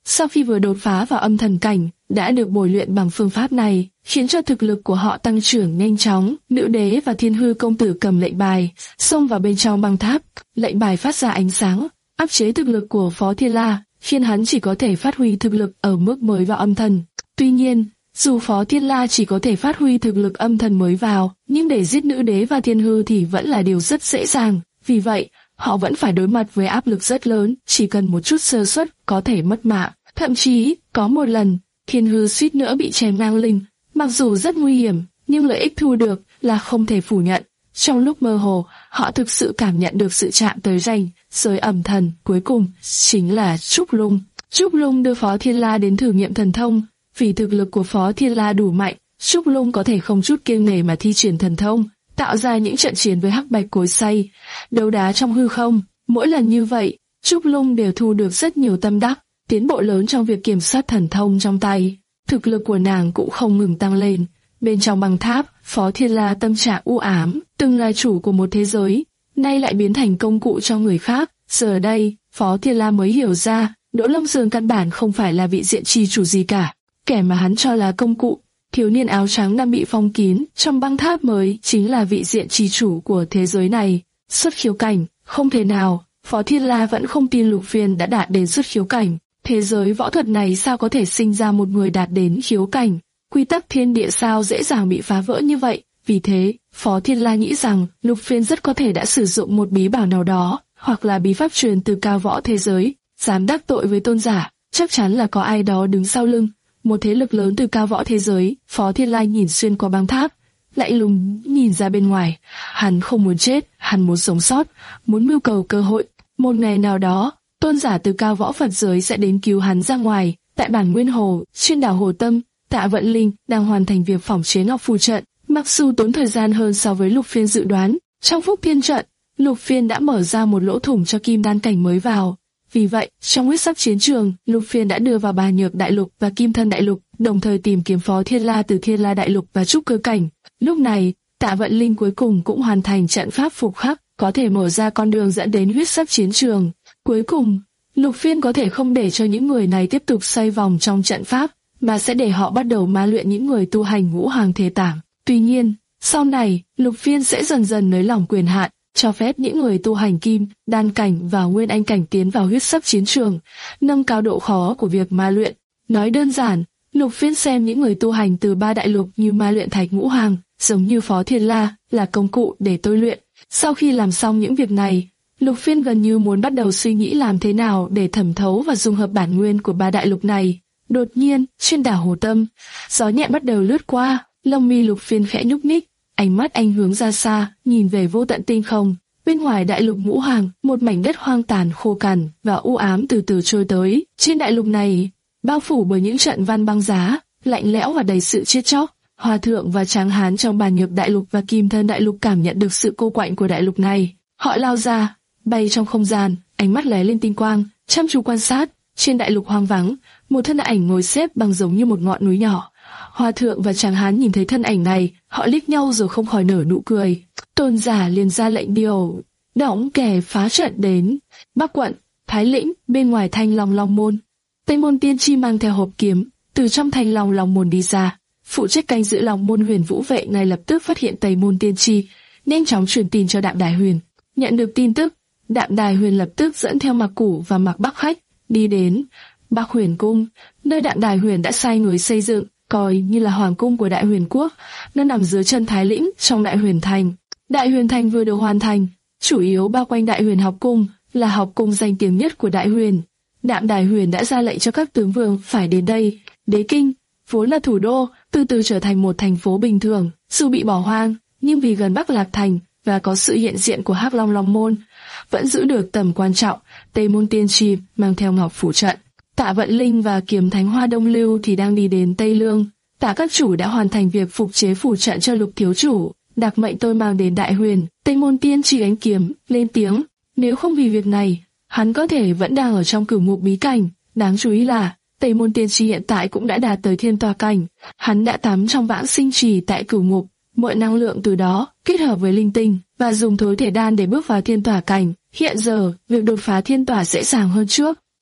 sau khi vừa đột phá vào âm thần cảnh, đã được bồi luyện bằng phương pháp này, khiến cho thực lực của họ tăng trưởng nhanh chóng. Nữ đế và Thiên Hư công tử cầm lệnh bài, xông vào bên trong băng tháp. Lệnh bài phát ra ánh sáng, áp chế thực lực của Phó Thiên La, khiến hắn chỉ có thể phát huy thực lực ở mức mới vào âm thần. Tuy nhiên, dù Phó Thiên La chỉ có thể phát huy thực lực âm thần mới vào, nhưng để giết nữ đế và Thiên Hư thì vẫn là điều rất dễ dàng. Vì vậy, họ vẫn phải đối mặt với áp lực rất lớn, chỉ cần một chút sơ suất có thể mất mạng. Thậm chí, có một lần, Thiên Hư suýt nữa bị chém ngang lưng. Mặc dù rất nguy hiểm, nhưng lợi ích thu được là không thể phủ nhận. Trong lúc mơ hồ, họ thực sự cảm nhận được sự chạm tới ranh giới âm thần cuối cùng, chính là Trúc Lung. Trúc Lung đưa Phó Thiên La đến thử nghiệm thần thông. Vì thực lực của Phó Thiên La đủ mạnh, Trúc Lung có thể không chút kiêng nể mà thi triển thần thông, tạo ra những trận chiến với hắc bạch cối xay, đấu đá trong hư không. Mỗi lần như vậy, Trúc Lung đều thu được rất nhiều tâm đắc, tiến bộ lớn trong việc kiểm soát thần thông trong tay. Thực lực của nàng cũng không ngừng tăng lên. Bên trong băng tháp, Phó Thiên La tâm trạng u ám, từng là chủ của một thế giới, nay lại biến thành công cụ cho người khác. Giờ đây, Phó Thiên La mới hiểu ra, Đỗ Lâm Dương căn bản không phải là vị diện chi chủ gì cả. Kẻ mà hắn cho là công cụ, thiếu niên áo trắng đang bị phong kín trong băng tháp mới chính là vị diện chi chủ của thế giới này. Xuất khiếu cảnh, không thể nào. Phó Thiên La vẫn không tin Lục Phiên đã đạt đến xuất khiếu cảnh. Thế giới võ thuật này sao có thể sinh ra một người đạt đến khiếu cảnh? Quy tắc thiên địa sao dễ dàng bị phá vỡ như vậy? Vì thế, Phó Thiên La nghĩ rằng Lục Phiên rất có thể đã sử dụng một bí bảo nào đó, hoặc là bí pháp truyền từ cao võ thế giới. Dám đắc tội với tôn giả, chắc chắn là có ai đó đứng sau lưng. Một thế lực lớn từ cao võ thế giới. Phó Thiên La nhìn xuyên qua băng tháp, lạnh lùng nhìn ra bên ngoài. Hắn không muốn chết, hắn muốn sống sót, muốn mưu cầu cơ hội. Một ngày nào đó, tôn giả từ cao võ Phật giới sẽ đến cứu hắn ra ngoài. Tại bản Nguyên Hồ, trên đảo Hồ Tâm, Tạ Vận Linh đang hoàn thành việc phỏng chế ngọc phù trận. Mặc dù tốn thời gian hơn so với Lục Phiên dự đoán, trong Phúc Thiên trận, Lục Phiên đã mở ra một lỗ thủng cho kim đan cảnh mới vào. Vì vậy, trong huyết sắc chiến trường, Lục Phiên đã đưa vào Bà Nhược Đại Lục và Kim Thân Đại Lục, đồng thời tìm kiếm Phó Thiên La từ Thiên La Đại Lục và Trúc Cơ cảnh. Lúc này, Tạ Vận Linh cuối cùng cũng hoàn thành trận pháp phục khắc, có thể mở ra con đường dẫn đến huyết sắc chiến trường. Cuối cùng, Lục Phiên có thể không để cho những người này tiếp tục xoay vòng trong trận pháp, mà sẽ để họ bắt đầu ma luyện những người tu hành ngũ hàng thế tảng. Tuy nhiên, sau này, Lục Phiên sẽ dần dần nới lỏng quyền hạn, cho phép những người tu hành kim, đan cảnh và nguyên anh cảnh tiến vào huyết sắc chiến trường, nâng cao độ khó của việc ma luyện. Nói đơn giản, Lục Phiên xem những người tu hành từ ba đại lục như ma luyện thạch ngũ hàng, giống như Phó Thiên La, là công cụ để tôi luyện. Sau khi làm xong những việc này, Lục Phiên gần như muốn bắt đầu suy nghĩ làm thế nào để thẩm thấu và dung hợp bản nguyên của ba đại lục này. Đột nhiên, trên đảo Hồ Tâm, gió nhẹ bắt đầu lướt qua, lông mi Lục Phiên khẽ nhúc nhích, ánh mắt anh hướng ra xa, nhìn về vô tận tinh không. Bên ngoài đại lục ngũ hàng, một mảnh đất hoang tàn khô cằn và u ám từ từ trôi tới. Trên đại lục này, bao phủ bởi những trận văn băng giá, lạnh lẽo và đầy sự chết chóc. Hòa thượng và tráng hán trong Bàn Nhược Đại Lục và Kim Thân Đại Lục cảm nhận được sự cô quạnh của đại lục này. Họ lao ra, bay trong không gian, ánh mắt lóe lên tinh quang, chăm chú quan sát. Trên đại lục hoang vắng, một thân ảnh ngồi xếp bằng giống như một ngọn núi nhỏ. Hòa thượng và tráng hán nhìn thấy thân ảnh này, họ liếc nhau rồi không khỏi nở nụ cười. Tôn giả liền ra lệnh điều động kẻ phá trận đến. Bắc quận, Thái Lĩnh, bên ngoài Thanh Long Long môn, Tây môn tiên tri mang theo hộp kiếm, từ trong Thanh Long Long môn đi ra. Phụ trách canh giữ Long môn Huyền Vũ vệ ngay lập tức phát hiện Tây môn tiên tri, nhanh chóng truyền tin cho Đạm Đài Huyền. Nhận được tin tức, Đạm Đài Huyền lập tức dẫn theo Mạc Củ và Mạc Bắc Khách đi đến Bắc Huyền cung, nơi Đạm Đài Huyền đã sai người xây dựng, coi như là hoàng cung của Đại Huyền quốc, nó nằm dưới chân Thái Lĩnh trong Đại Huyền thành. Đại Huyền thành vừa được hoàn thành, chủ yếu bao quanh Đại Huyền học cung, là học cung danh tiếng nhất của Đại Huyền. Đạm Đài Huyền đã ra lệnh cho các tướng vương phải đến đây. Đế Kinh, vốn là thủ đô, từ từ trở thành một thành phố bình thường, dù bị bỏ hoang, nhưng vì gần Bắc Lạc thành và có sự hiện diện của Hắc Long Long môn, vẫn giữ được tầm quan trọng. Tây môn tiên tri mang theo ngọc phủ trận. Tạ Vận Linh và Kiếm Thánh Hoa Đông Lưu thì đang đi đến Tây Lương. Tạ các chủ đã hoàn thành việc phục chế phủ trận cho Lục thiếu chủ, đặc mệnh tôi mang đến Đại Huyền. Tây môn tiên tri ánh kiếm lên tiếng, nếu không vì việc này, hắn có thể vẫn đang ở trong cửu ngục bí cảnh. Đáng chú ý là Tây môn tiên tri hiện tại cũng đã đạt tới thiên tòa cảnh. Hắn đã tắm trong vãng sinh trì tại cửu ngục, mọi năng lượng từ đó kết hợp với linh tinh và dùng thối thể đan để bước vào thiên tòa cảnh. Hiện giờ, việc đột phá thiên tòa dễ dàng hơn trước.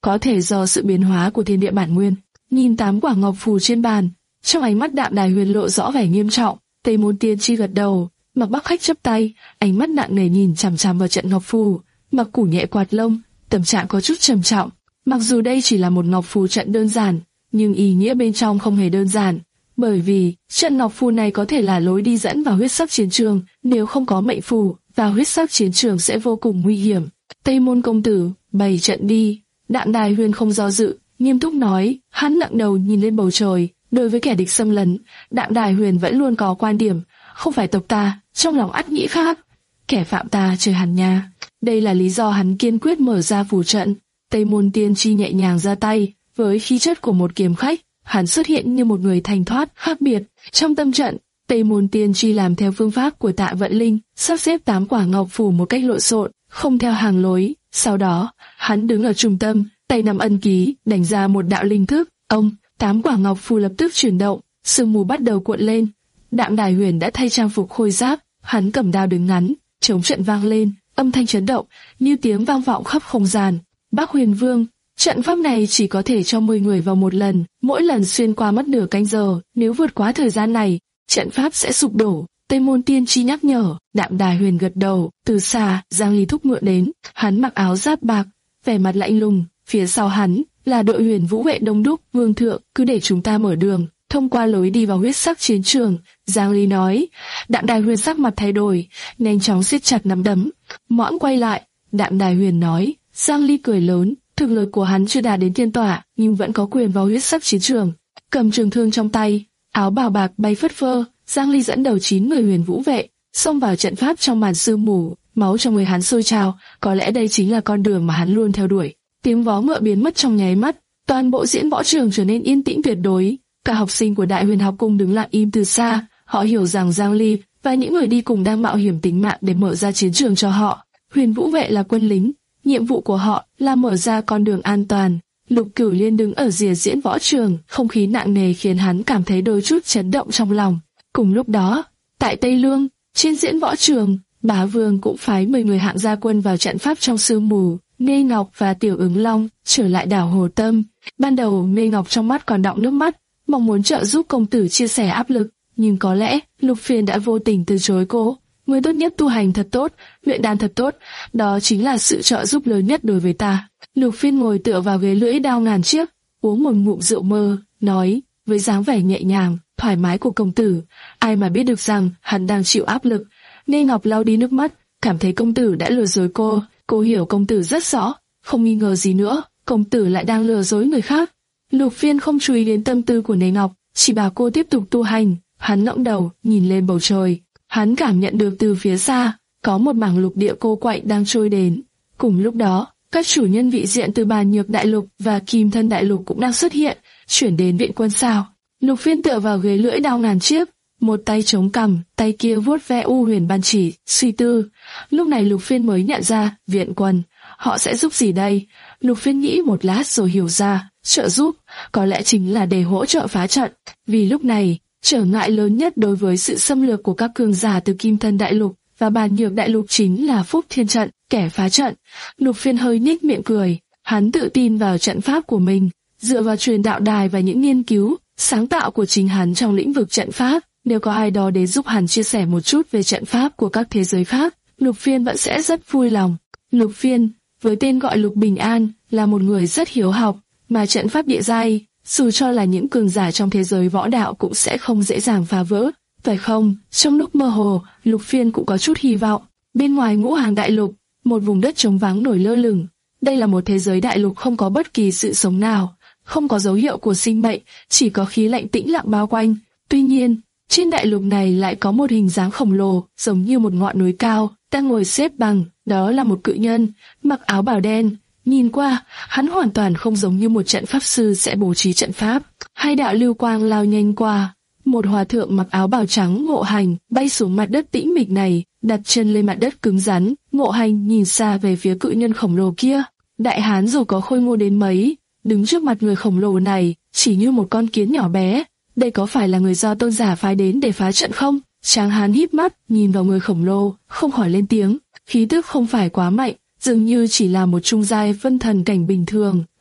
có thể do sự biến hóa của thiên địa bản nguyên. Nhìn tám quả ngọc phù trên bàn, trong ánh mắt Đạm Đài Huyền lộ rõ vẻ nghiêm trọng. Tây Môn Tiên Tri gật đầu, Mạc Bắc Khách chắp tay, ánh mắt nặng nề nhìn chằm chằm vào trận ngọc phù. Mặc Củ nhẹ quạt lông, tâm trạng có chút trầm trọng. Mặc dù đây chỉ là một ngọc phù trận đơn giản, nhưng ý nghĩa bên trong không hề đơn giản. Bởi vì trận ngọc phù này có thể là lối đi dẫn vào huyết sắc chiến trường, nếu không có mệnh phù, vào huyết sắc chiến trường sẽ vô cùng nguy hiểm. Tây Môn công tử, bày trận đi. Đạm Đài Huyền không do dự, nghiêm túc nói. Hắn ngẩng đầu nhìn lên bầu trời. Đối với kẻ địch xâm lấn, Đạm Đài Huyền vẫn luôn có quan điểm, không phải tộc ta, trong lòng ắt nghĩ khác. Kẻ phạm ta chơi hắn nha. Đây là lý do hắn kiên quyết mở ra phù trận. Tây Môn Tiên Tri nhẹ nhàng ra tay, với khí chất của một kiếm khách, hắn xuất hiện như một người thanh thoát, khác biệt. Trong tâm trận, Tây Môn Tiên Tri làm theo phương pháp của Tạ Vận Linh, sắp xếp tám quả ngọc phù một cách lộn xộn, không theo hàng lối. Sau đó, hắn đứng ở trung tâm, tay nắm ân ký, đánh ra một đạo linh thức. Ông, tám quả ngọc phù lập tức chuyển động, sương mù bắt đầu cuộn lên. Đạm Đài Huyền đã thay trang phục khôi giáp, hắn cầm đao đứng ngắn, chống trận vang lên, âm thanh chấn động, như tiếng vang vọng khắp không gian. Bắc Huyền Vương, trận pháp này chỉ có thể cho mười người vào một lần, mỗi lần xuyên qua mất nửa canh giờ, nếu vượt quá thời gian này, trận pháp sẽ sụp đổ. Tây Môn Tiên Tri nhắc nhở. Đạm Đài Huyền gật đầu. Từ xa, Giang Ly thúc ngựa đến, hắn mặc áo giáp bạc, vẻ mặt lạnh lùng. Phía sau hắn là đội huyền vũ vệ đông đúc. Vương thượng, cứ để chúng ta mở đường, thông qua lối đi vào huyết sắc chiến trường. Giang Ly nói. Đạm Đài Huyền sắc mặt thay đổi, nhanh chóng siết chặt nắm đấm. Mõm quay lại, Đạm Đài Huyền nói. Giang Ly cười lớn, thực lực của hắn chưa đạt đến tiên tỏa, nhưng vẫn có quyền vào huyết sắc chiến trường. Cầm trường thương trong tay, áo bào bạc bay phất phơ, Giang Ly dẫn đầu chín người huyền vũ vệ, xông vào trận pháp trong màn sương mù, máu trong người hắn sôi trào, có lẽ đây chính là con đường mà hắn luôn theo đuổi. Tiếng vó ngựa biến mất trong nháy mắt, toàn bộ diễn võ trường trở nên yên tĩnh tuyệt đối. Cả học sinh của Đại Huyền Học Cung đứng lặng im từ xa, họ hiểu rằng Giang Ly và những người đi cùng đang mạo hiểm tính mạng để mở ra chiến trường cho họ. Huyền vũ vệ là quân lính, nhiệm vụ của họ là mở ra con đường an toàn. Lục Cửu Liên đứng ở rìa diễn võ trường, không khí nặng nề khiến hắn cảm thấy đôi chút chấn động trong lòng. Cùng lúc đó, tại Tây Lương, trên diễn võ trường, Bá Vương cũng phái mười người hạng gia quân vào trận pháp trong sương mù. Mê Ngọc và Tiểu Ứng Long trở lại đảo Hồ Tâm. Ban đầu Mê Ngọc trong mắt còn đọng nước mắt, mong muốn trợ giúp công tử chia sẻ áp lực, nhưng có lẽ Lục Phiên đã vô tình từ chối cô. Người tốt nhất tu hành thật tốt, luyện đan thật tốt, đó chính là sự trợ giúp lớn nhất đối với ta. Lục Phiên ngồi tựa vào ghế lưỡi đao ngàn chiếc, uống một ngụm rượu mơ, nói với dáng vẻ nhẹ nhàng, thoải mái của công tử. Ai mà biết được rằng hắn đang chịu áp lực. Mê Ngọc lau đi nước mắt, cảm thấy công tử đã lừa dối cô. Cô hiểu công tử rất rõ, không nghi ngờ gì nữa, công tử lại đang lừa dối người khác. Lục Phiên không chú ý đến tâm tư của Nê Ngọc, chỉ bảo cô tiếp tục tu hành. Hắn ngẩng đầu, nhìn lên bầu trời. Hắn cảm nhận được từ phía xa, có một mảng lục địa cô quạnh đang trôi đến. Cùng lúc đó, các chủ nhân vị diện từ Bàn Nhược Đại Lục và Kim Thân Đại Lục cũng đang xuất hiện, chuyển đến viện quân sao. Lục Phiên tựa vào ghế lưỡi đao ngàn chiếc, một tay chống cằm, tay kia vuốt ve u huyền ban chỉ, suy tư. Lúc này Lục Phiên mới nhận ra, viện quân, họ sẽ giúp gì đây? Lục Phiên nghĩ một lát rồi hiểu ra, trợ giúp, có lẽ chính là để hỗ trợ phá trận. Vì lúc này, trở ngại lớn nhất đối với sự xâm lược của các cường giả từ Kim Thân Đại Lục và Bàn Nhược Đại Lục chính là Phúc Thiên Trận, kẻ phá trận. Lục Phiên hơi nhếch miệng cười, hắn tự tin vào trận pháp của mình, dựa vào truyền đạo đài và những nghiên cứu, sáng tạo của chính hắn trong lĩnh vực trận pháp. Nếu có ai đó đến giúp hắn chia sẻ một chút về trận pháp của các thế giới khác, Lục Phiên vẫn sẽ rất vui lòng. Lục Phiên, với tên gọi Lục Bình An, là một người rất hiếu học, mà trận pháp địa giai, dù cho là những cường giả trong thế giới võ đạo cũng sẽ không dễ dàng phá vỡ. Phải không? Trong lúc mơ hồ, Lục Phiên cũng có chút hy vọng. Bên ngoài Ngũ Hàng Đại Lục, một vùng đất trống vắng nổi lơ lửng. Đây là một thế giới đại lục không có bất kỳ sự sống nào, không có dấu hiệu của sinh mệnh, chỉ có khí lạnh tĩnh lặng bao quanh. Tuy nhiên, trên đại lục này lại có một hình dáng khổng lồ, giống như một ngọn núi cao, đang ngồi xếp bằng. Đó là một cự nhân, mặc áo bào đen. Nhìn qua, hắn hoàn toàn không giống như một trận pháp sư sẽ bố trí trận pháp. Hai đạo lưu quang lao nhanh qua. Một hòa thượng mặc áo bào trắng Ngộ Hành bay xuống mặt đất tĩnh mịch này, đặt chân lên mặt đất cứng rắn. Ngộ Hành nhìn xa về phía cự nhân khổng lồ kia. Đại hán dù có khôi ngô đến mấy, đứng trước mặt người khổng lồ này, chỉ như một con kiến nhỏ bé. Đây có phải là người do tôn giả phái đến để phá trận không? Tráng hán híp mắt, nhìn vào người khổng lồ, không khỏi lên tiếng. Khí tức không phải quá mạnh, dường như chỉ là một trung giai vân thần cảnh bình thường.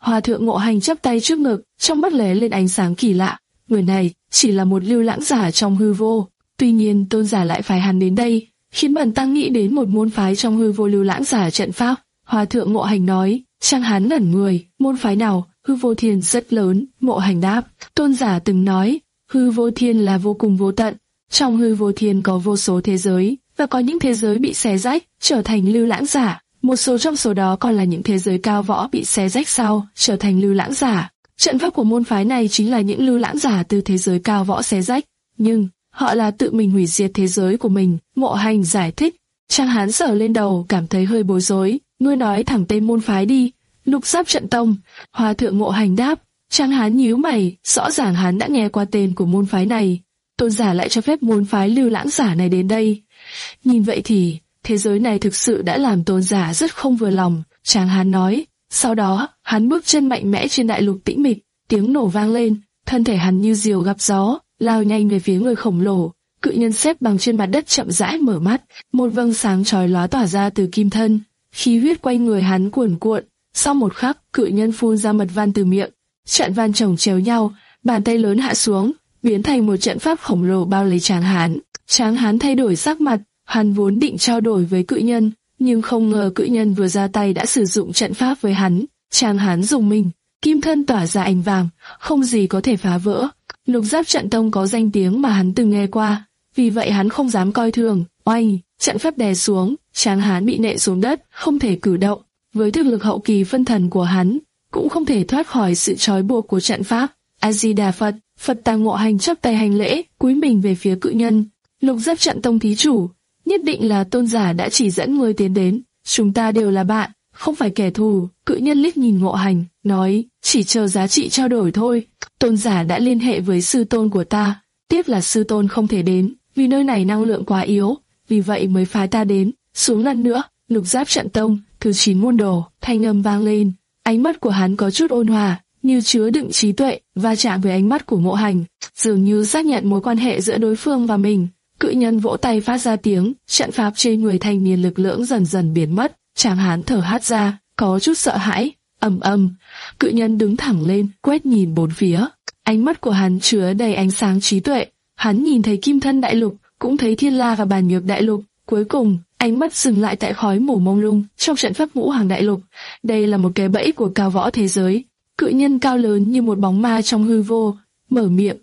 Hòa thượng Ngộ Hành chắp tay trước ngực, trong mắt lóe lên ánh sáng kỳ lạ. Người này chỉ là một lưu lãng giả trong hư vô. Tuy nhiên tôn giả lại phái hắn đến đây, khiến bần tăng nghĩ đến một môn phái trong hư vô lưu lãng giả trận pháp. Hòa thượng Ngộ Hành nói. Trang Hán ngẩn người, môn phái nào? Hư vô thiên rất lớn. Ngộ Hành đáp. Tôn giả từng nói, hư vô thiên là vô cùng vô tận. Trong hư vô thiên có vô số thế giới, và có những thế giới bị xé rách, trở thành lưu lãng giả. Một số trong số đó còn là những thế giới cao võ bị xé rách sau, trở thành lưu lãng giả. Trận pháp của môn phái này chính là những lưu lãng giả từ thế giới cao võ xé rách, nhưng họ là tự mình hủy diệt thế giới của mình. Ngộ Hành giải thích. Trang Hán sờ lên đầu, cảm thấy hơi bối rối. Ngươi nói thẳng tên môn phái đi. Lục Giáp Trận Tông. Hòa thượng Ngộ Hành đáp. Trang Hán nhíu mày, rõ ràng hắn đã nghe qua tên của môn phái này. Tôn giả lại cho phép môn phái lưu lãng giả này đến đây. Nhìn vậy thì thế giới này thực sự đã làm tôn giả rất không vừa lòng. Trang Hán nói. Sau đó hắn bước chân mạnh mẽ trên đại lục tĩnh mịch, tiếng nổ vang lên, thân thể hắn như diều gặp gió, lao nhanh về phía người khổng lồ. Cự nhân xếp bằng trên mặt đất chậm rãi mở mắt, một vầng sáng chói lóa tỏa ra từ kim thân, khí huyết quanh người hắn cuồn cuộn. Sau một khắc, cự nhân phun ra mật văn từ miệng, trận văn chồng chéo nhau, bàn tay lớn hạ xuống, biến thành một trận pháp khổng lồ bao lấy Tráng Hán. Tráng Hán thay đổi sắc mặt, hắn vốn định trao đổi với cự nhân, nhưng không ngờ cự nhân vừa ra tay đã sử dụng trận pháp với hắn. Tráng Hán dùng mình, kim thân tỏa ra ánh vàng, không gì có thể phá vỡ. Lục Giáp Trận Tông có danh tiếng mà hắn từng nghe qua, vì vậy hắn không dám coi thường. Oanh, trận pháp đè xuống, Tráng Hán bị nện xuống đất, không thể cử động. Với thực lực hậu kỳ phân thần của hắn, cũng không thể thoát khỏi sự trói buộc của trận pháp. A Di Đà Phật. Phật Tàng Ngộ Hành chắp tay hành lễ, cúi mình về phía cự nhân. Lục Giáp Trận Tông thí chủ, nhất định là tôn giả đã chỉ dẫn ngươi tiến đến. Chúng ta đều là bạn, không phải kẻ thù. Cự nhân liếc nhìn Ngộ Hành, nói, chỉ chờ giá trị trao đổi thôi. Tôn giả đã liên hệ với sư tôn của ta, tiếc là sư tôn không thể đến, vì nơi này năng lượng quá yếu, vì vậy mới phái ta đến. Xuống lần nữa. Lục Giáp Trận Tông thứ chín môn đồ, thanh âm vang lên. Ánh mắt của hắn có chút ôn hòa, như chứa đựng trí tuệ, va chạm với ánh mắt của Ngộ Hành, dường như xác nhận mối quan hệ giữa đối phương và mình. Cự nhân vỗ tay phát ra tiếng, trận pháp trên người thanh niên lực lưỡng dần dần biến mất. Tráng Hán thở hắt ra, có chút sợ hãi. Ầm ầm, cự nhân đứng thẳng lên, quét nhìn bốn phía. Ánh mắt của hắn chứa đầy ánh sáng trí tuệ. Hắn nhìn thấy Kim Thân Đại Lục, cũng thấy Thiên La và Bàn Nhược Đại Lục. Cuối cùng, ánh mắt dừng lại tại khói mù mông lung trong trận pháp Ngũ Hoàng Đại Lục. Đây là một cái bẫy của cao võ thế giới. Cự nhân cao lớn như một bóng ma trong hư vô, mở miệng.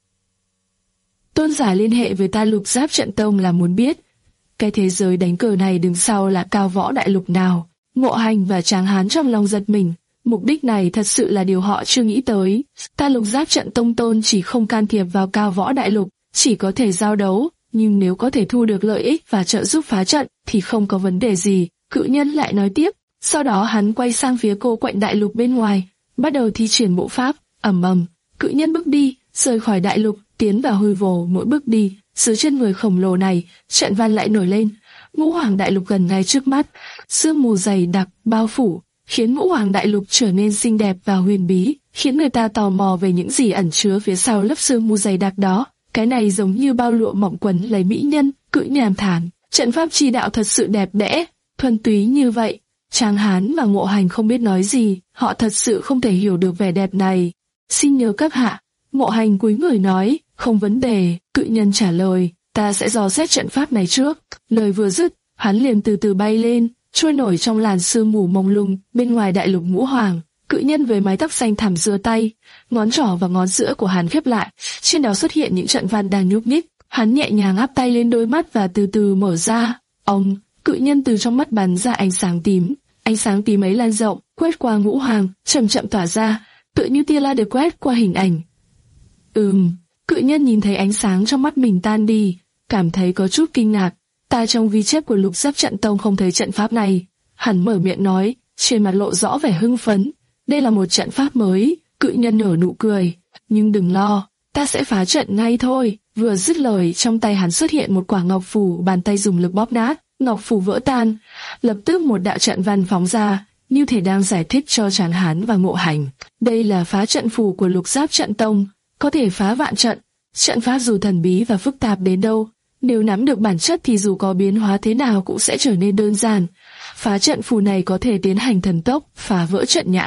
Tôn giả liên hệ với ta. Lục Giáp Trận Tông là muốn biết cái thế giới đánh cờ này đứng sau là cao võ đại lục nào. Ngộ Hành và Tráng Hán trong lòng giật mình. Mục đích này thật sự là điều họ chưa nghĩ tới. Ta Lục Giáp Trận Tông tôn chỉ không can thiệp vào cao võ đại lục, chỉ có thể giao đấu, nhưng nếu có thể thu được lợi ích và trợ giúp phá trận thì không có vấn đề gì. Cự nhân lại nói tiếp. Sau đó hắn quay sang phía cô quạnh đại lục bên ngoài, bắt đầu thi triển bộ pháp. Ầm ầm, cự nhân bước đi, rời khỏi đại lục, tiến vào hư vô. Mỗi bước đi, dưới chân người khổng lồ này, trận văn lại nổi lên. Ngũ Hoàng Đại Lục gần ngay trước mắt, sương mù dày đặc bao phủ, khiến Ngũ Hoàng Đại Lục trở nên xinh đẹp và huyền bí, khiến người ta tò mò về những gì ẩn chứa phía sau lớp sương mù dày đặc đó. Cái này giống như bao lụa mỏng quấn lấy mỹ nhân. Cự nhàm thản, trận pháp chi đạo thật sự đẹp đẽ, thuần túy như vậy. Tráng Hán và Ngộ Hành không biết nói gì, họ thật sự không thể hiểu được vẻ đẹp này. Xin nhớ các hạ. Ngộ Hành cúi người nói. Không vấn đề. Cự nhân trả lời. Ta sẽ dò xét trận pháp này trước. Lời vừa dứt, hắn liền từ từ bay lên, trôi nổi trong làn sương mù mông lung bên ngoài đại lục Ngũ Hoàng. Cự nhân với mái tóc xanh thẳm giơ tay, ngón trỏ và ngón giữa của hắn khép lại, trên đó xuất hiện những trận văn đang nhúc nhích. Hắn nhẹ nhàng áp tay lên đôi mắt và từ từ mở ra. Ông, cự nhân từ trong mắt bắn ra ánh sáng tím. Ánh sáng tím ấy lan rộng, quét qua Ngũ Hoàng, chậm chậm tỏa ra, tựa như tia la được quét qua hình ảnh. Ừm, cự nhân nhìn thấy ánh sáng trong mắt mình tan đi, cảm thấy có chút kinh ngạc. Ta trong ghi chép của Lục Giáp Trận Tông không thấy trận pháp này. Hắn mở miệng nói, trên mặt lộ rõ vẻ hưng phấn. Đây là một trận pháp mới. Cự nhân nở nụ cười. Nhưng đừng lo, ta sẽ phá trận ngay thôi. Vừa dứt lời, trong tay hắn xuất hiện một quả ngọc phù, bàn tay dùng lực bóp nát, ngọc phù vỡ tan. Lập tức một đạo trận văn phóng ra, như thể đang giải thích cho Tráng Hán và Ngộ Hành. Đây là phá trận phù của Lục Giáp Trận Tông, có thể phá vạn trận. Trận pháp dù thần bí và phức tạp đến đâu, nếu nắm được bản chất thì dù có biến hóa thế nào cũng sẽ trở nên đơn giản. Phá trận phù này có thể tiến hành thần tốc, phá vỡ trận nhãn.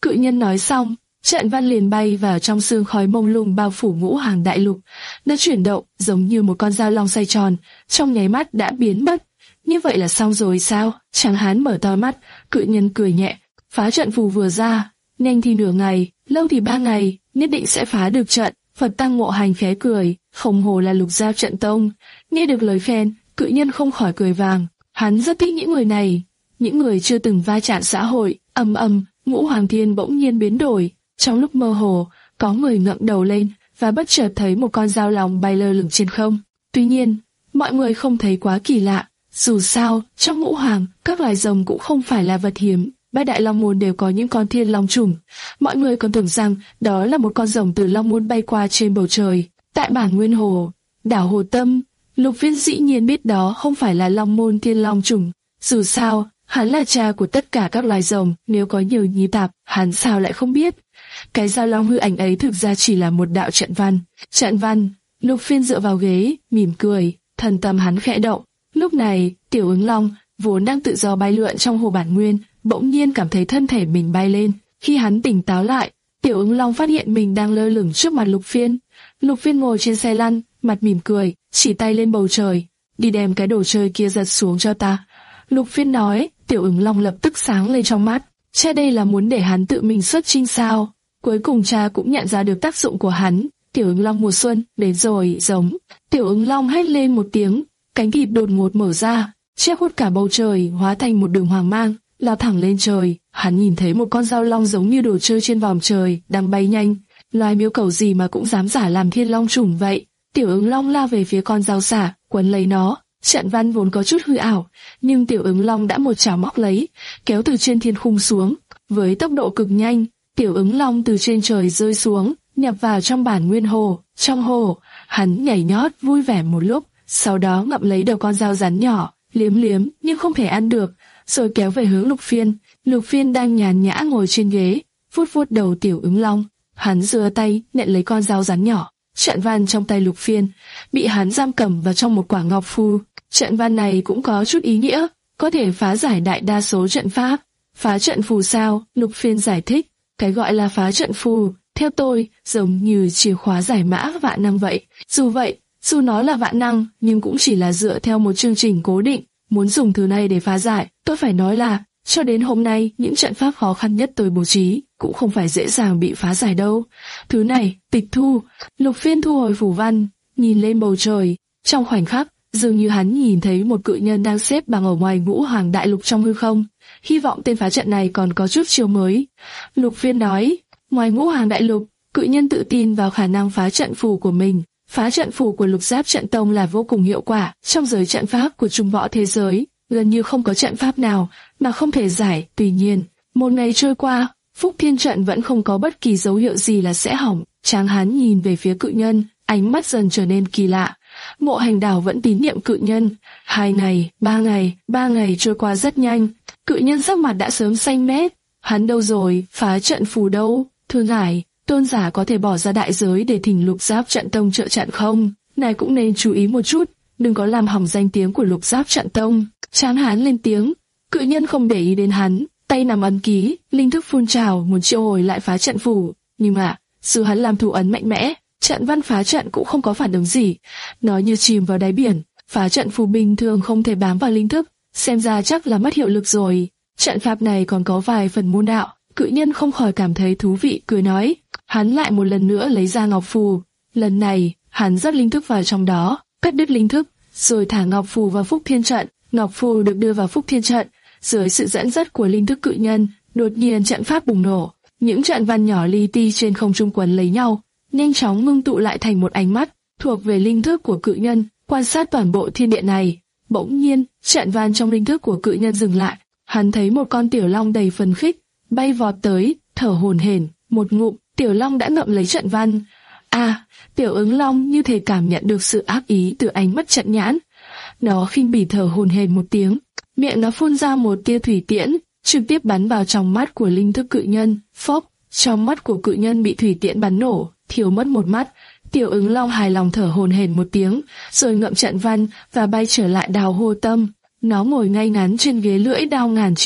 Cự nhân nói xong, trận văn liền bay vào trong sương khói mông lung bao phủ Ngũ Hoàng Đại Lục. Nó chuyển động giống như một con dao long xoay tròn, trong nháy mắt đã biến mất. Như vậy là xong rồi sao? Tráng hán mở to mắt, cự nhân cười nhẹ. Phá trận phù vừa ra, nhanh thì nửa ngày, lâu thì ba ngày, nhất định sẽ phá được trận. Phật Tăng Ngộ Hành khẽ cười, không hổ là Lục Giáp Trận Tông. Nghe được lời khen, cự nhân không khỏi cười vàng. Hắn rất thích những người này, những người chưa từng va chạm xã hội. Ầm ầm, Ngũ Hoàng Thiên bỗng nhiên biến đổi. Trong lúc mơ hồ, có người ngẩng đầu lên và bất chợt thấy một con dao long bay lơ lửng trên không. Tuy nhiên, mọi người không thấy quá kỳ lạ. Dù sao, trong Ngũ Hoàng, các loài rồng cũng không phải là vật hiếm. Bát đại long môn đều có những con thiên long trùng. Mọi người còn tưởng rằng đó là một con rồng từ long môn bay qua trên bầu trời. Tại bản Nguyên Hồ, đảo Hồ Tâm, Lục Phiên dĩ nhiên biết đó không phải là long môn thiên long trùng. Dù sao, hắn là cha của tất cả các loài rồng, nếu có nhiều nhí tạp, hắn sao lại không biết. Cái dao long hư ảnh ấy thực ra chỉ là một đạo trận văn. Trận văn, Lục Phiên dựa vào ghế, mỉm cười, thần tâm hắn khẽ động. Lúc này, Tiểu Ứng Long, vốn đang tự do bay lượn trong hồ bản nguyên, bỗng nhiên cảm thấy thân thể mình bay lên. Khi hắn tỉnh táo lại, Tiểu Ứng Long phát hiện mình đang lơ lửng trước mặt Lục Phiên. Lục Phiên ngồi trên xe lăn, mặt mỉm cười, chỉ tay lên bầu trời, đi đem cái đồ chơi kia giật xuống cho ta. Lục Phiên nói. Tiểu Ứng Long lập tức sáng lên trong mắt. Cha đây là muốn để hắn tự mình xuất chinh sao? Cuối cùng cha cũng nhận ra được tác dụng của hắn. Tiểu Ứng Long mùa xuân đến rồi, giống. Tiểu Ứng Long hét lên một tiếng, cánh thịt đột ngột mở ra, che khuất cả bầu trời, hóa thành một đường hoàng mang, lao thẳng lên trời. Hắn nhìn thấy một con dao long giống như đồ chơi trên vòm trời, đang bay nhanh. Loài miếu cầu gì mà cũng dám giả làm thiên long trùng vậy? Tiểu Ứng Long lao về phía con dao xả, quấn lấy nó. Trận văn vốn có chút hư ảo, nhưng Tiểu Ứng Long đã một chảo móc lấy, kéo từ trên thiên khung xuống. Với tốc độ cực nhanh, Tiểu Ứng Long từ trên trời rơi xuống, nhập vào trong bản Nguyên Hồ. Trong hồ, hắn nhảy nhót vui vẻ một lúc, sau đó ngậm lấy đầu con dao rắn nhỏ, liếm liếm nhưng không thể ăn được, rồi kéo về hướng Lục Phiên. Lục Phiên đang nhàn nhã ngồi trên ghế, vuốt vuốt đầu Tiểu Ứng Long. Hắn giơ tay nhận lấy con dao rắn nhỏ. Trận văn trong tay Lục Phiên bị hắn giam cầm vào trong một quả ngọc phù. Trận văn này cũng có chút ý nghĩa, có thể phá giải đại đa số trận pháp. Phá trận phù sao? Lục Phiên giải thích. Cái gọi là phá trận phù, theo tôi, giống như chìa khóa giải mã vạn năng vậy. Dù vậy, dù nó là vạn năng, nhưng cũng chỉ là dựa theo một chương trình cố định. Muốn dùng thứ này để phá giải, tôi phải nói là, cho đến hôm nay, những trận pháp khó khăn nhất tôi bố trí, cũng không phải dễ dàng bị phá giải đâu. Thứ này, tịch thu. Lục Phiên thu hồi phù văn, nhìn lên bầu trời. Trong khoảnh khắc, dường như hắn nhìn thấy một cự nhân đang xếp bằng ở ngoài Ngũ Hoàng Đại Lục trong hư không. Hy vọng tên phá trận này còn có chút chiêu mới. Lục Phiên nói, ngoài Ngũ Hoàng Đại Lục, cự nhân tự tin vào khả năng phá trận phù của mình. Phá trận phù của Lục Giáp Trận Tông là vô cùng hiệu quả. Trong giới trận pháp của Trung Võ thế giới, gần như không có trận pháp nào mà không thể giải. Tuy nhiên, một ngày trôi qua, Phúc Thiên Trận vẫn không có bất kỳ dấu hiệu gì là sẽ hỏng. Tráng hán nhìn về phía cự nhân, ánh mắt dần trở nên kỳ lạ. Ngộ Hành Đảo vẫn tín nhiệm cự nhân. Hai ngày, ba ngày, ba ngày trôi qua rất nhanh. Cự nhân sắc mặt đã sớm xanh mét. Hắn đâu rồi? Phá trận phù đâu? Thưa ngài, tôn giả có thể bỏ ra đại giới để thỉnh Lục Giáp Trận Tông trợ trận không? Ngài cũng nên chú ý một chút, đừng có làm hỏng danh tiếng của Lục Giáp Trận Tông. Tráng hán lên tiếng. Cự nhân không để ý đến hắn, tay nắm ấn ký, linh thức phun trào muốn triệu hồi lại phá trận phù. Nhưng mà, dù hắn làm thủ ấn mạnh mẽ, trận văn phá trận cũng không có phản ứng gì. Nó như chìm vào đáy biển. Phá trận phù bình thường không thể bám vào linh thức, xem ra chắc là mất hiệu lực rồi. Trận pháp này còn có vài phần môn đạo. Cự nhân không khỏi cảm thấy thú vị, cười nói. Hắn lại một lần nữa lấy ra ngọc phù. Lần này, hắn dắt linh thức vào trong đó, cắt đứt linh thức, rồi thả ngọc phù vào Phúc Thiên Trận. Ngọc phù được đưa vào Phúc Thiên Trận, dưới sự dẫn dắt của linh thức cự nhân, đột nhiên trận pháp bùng nổ. Những trận văn nhỏ li ti trên không trung quấn lấy nhau, nhanh chóng ngưng tụ lại thành một ánh mắt thuộc về linh thức của cự nhân, quan sát toàn bộ thiên địa này. Bỗng nhiên, trận văn trong linh thức của cự nhân dừng lại. Hắn thấy một con tiểu long đầy phấn khích bay vọt tới, thở hổn hển, một ngụm, tiểu long đã ngậm lấy trận văn. À, Tiểu Ứng Long như thể cảm nhận được sự ác ý từ ánh mắt trận nhãn. Nó khinh bỉ thở hổn hển một tiếng, miệng nó phun ra một tia thủy tiễn, trực tiếp bắn vào trong mắt của linh thức cự nhân. Phốc, trong mắt của cự nhân bị thủy tiễn bắn nổ, thiếu mất một mắt. Tiểu Ứng Long hài lòng thở hổn hển một tiếng, rồi ngậm trận văn và bay trở lại Đào Hồ Tâm. Nó ngồi ngay ngắn trên ghế lưỡi đao ngàn chiếc,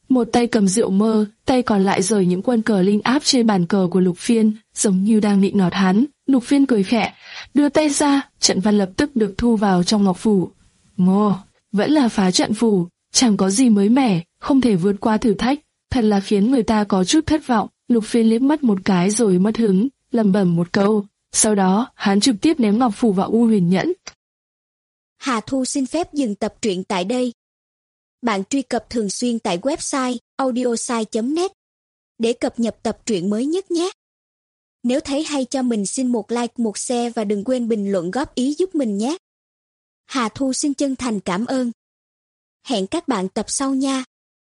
Một tay cầm rượu mơ, tay còn lại rời những quân cờ linh áp trên bàn cờ của Lục Phiên, giống như đang nịnh nọt hắn. Lục Phiên cười khẽ, đưa tay ra, trận văn lập tức được thu vào trong ngọc phủ. Ngô, vẫn là phá trận phủ, chẳng có gì mới mẻ, không thể vượt qua thử thách, thật là khiến người ta có chút thất vọng. Lục Phiên liếc mắt một cái rồi mất hứng, lẩm bẩm một câu. Sau đó, hắn trực tiếp ném ngọc phủ vào U Huyền Nhẫn. Hà Thu xin phép dừng tập truyện tại đây. Bạn truy cập thường xuyên tại website audiosai chấm net để cập nhật tập truyện mới nhất nhé. Nếu thấy hay cho mình xin một like, một share và đừng quên bình luận góp ý giúp mình nhé. Hà Thu xin chân thành cảm ơn. Hẹn các bạn tập sau nha.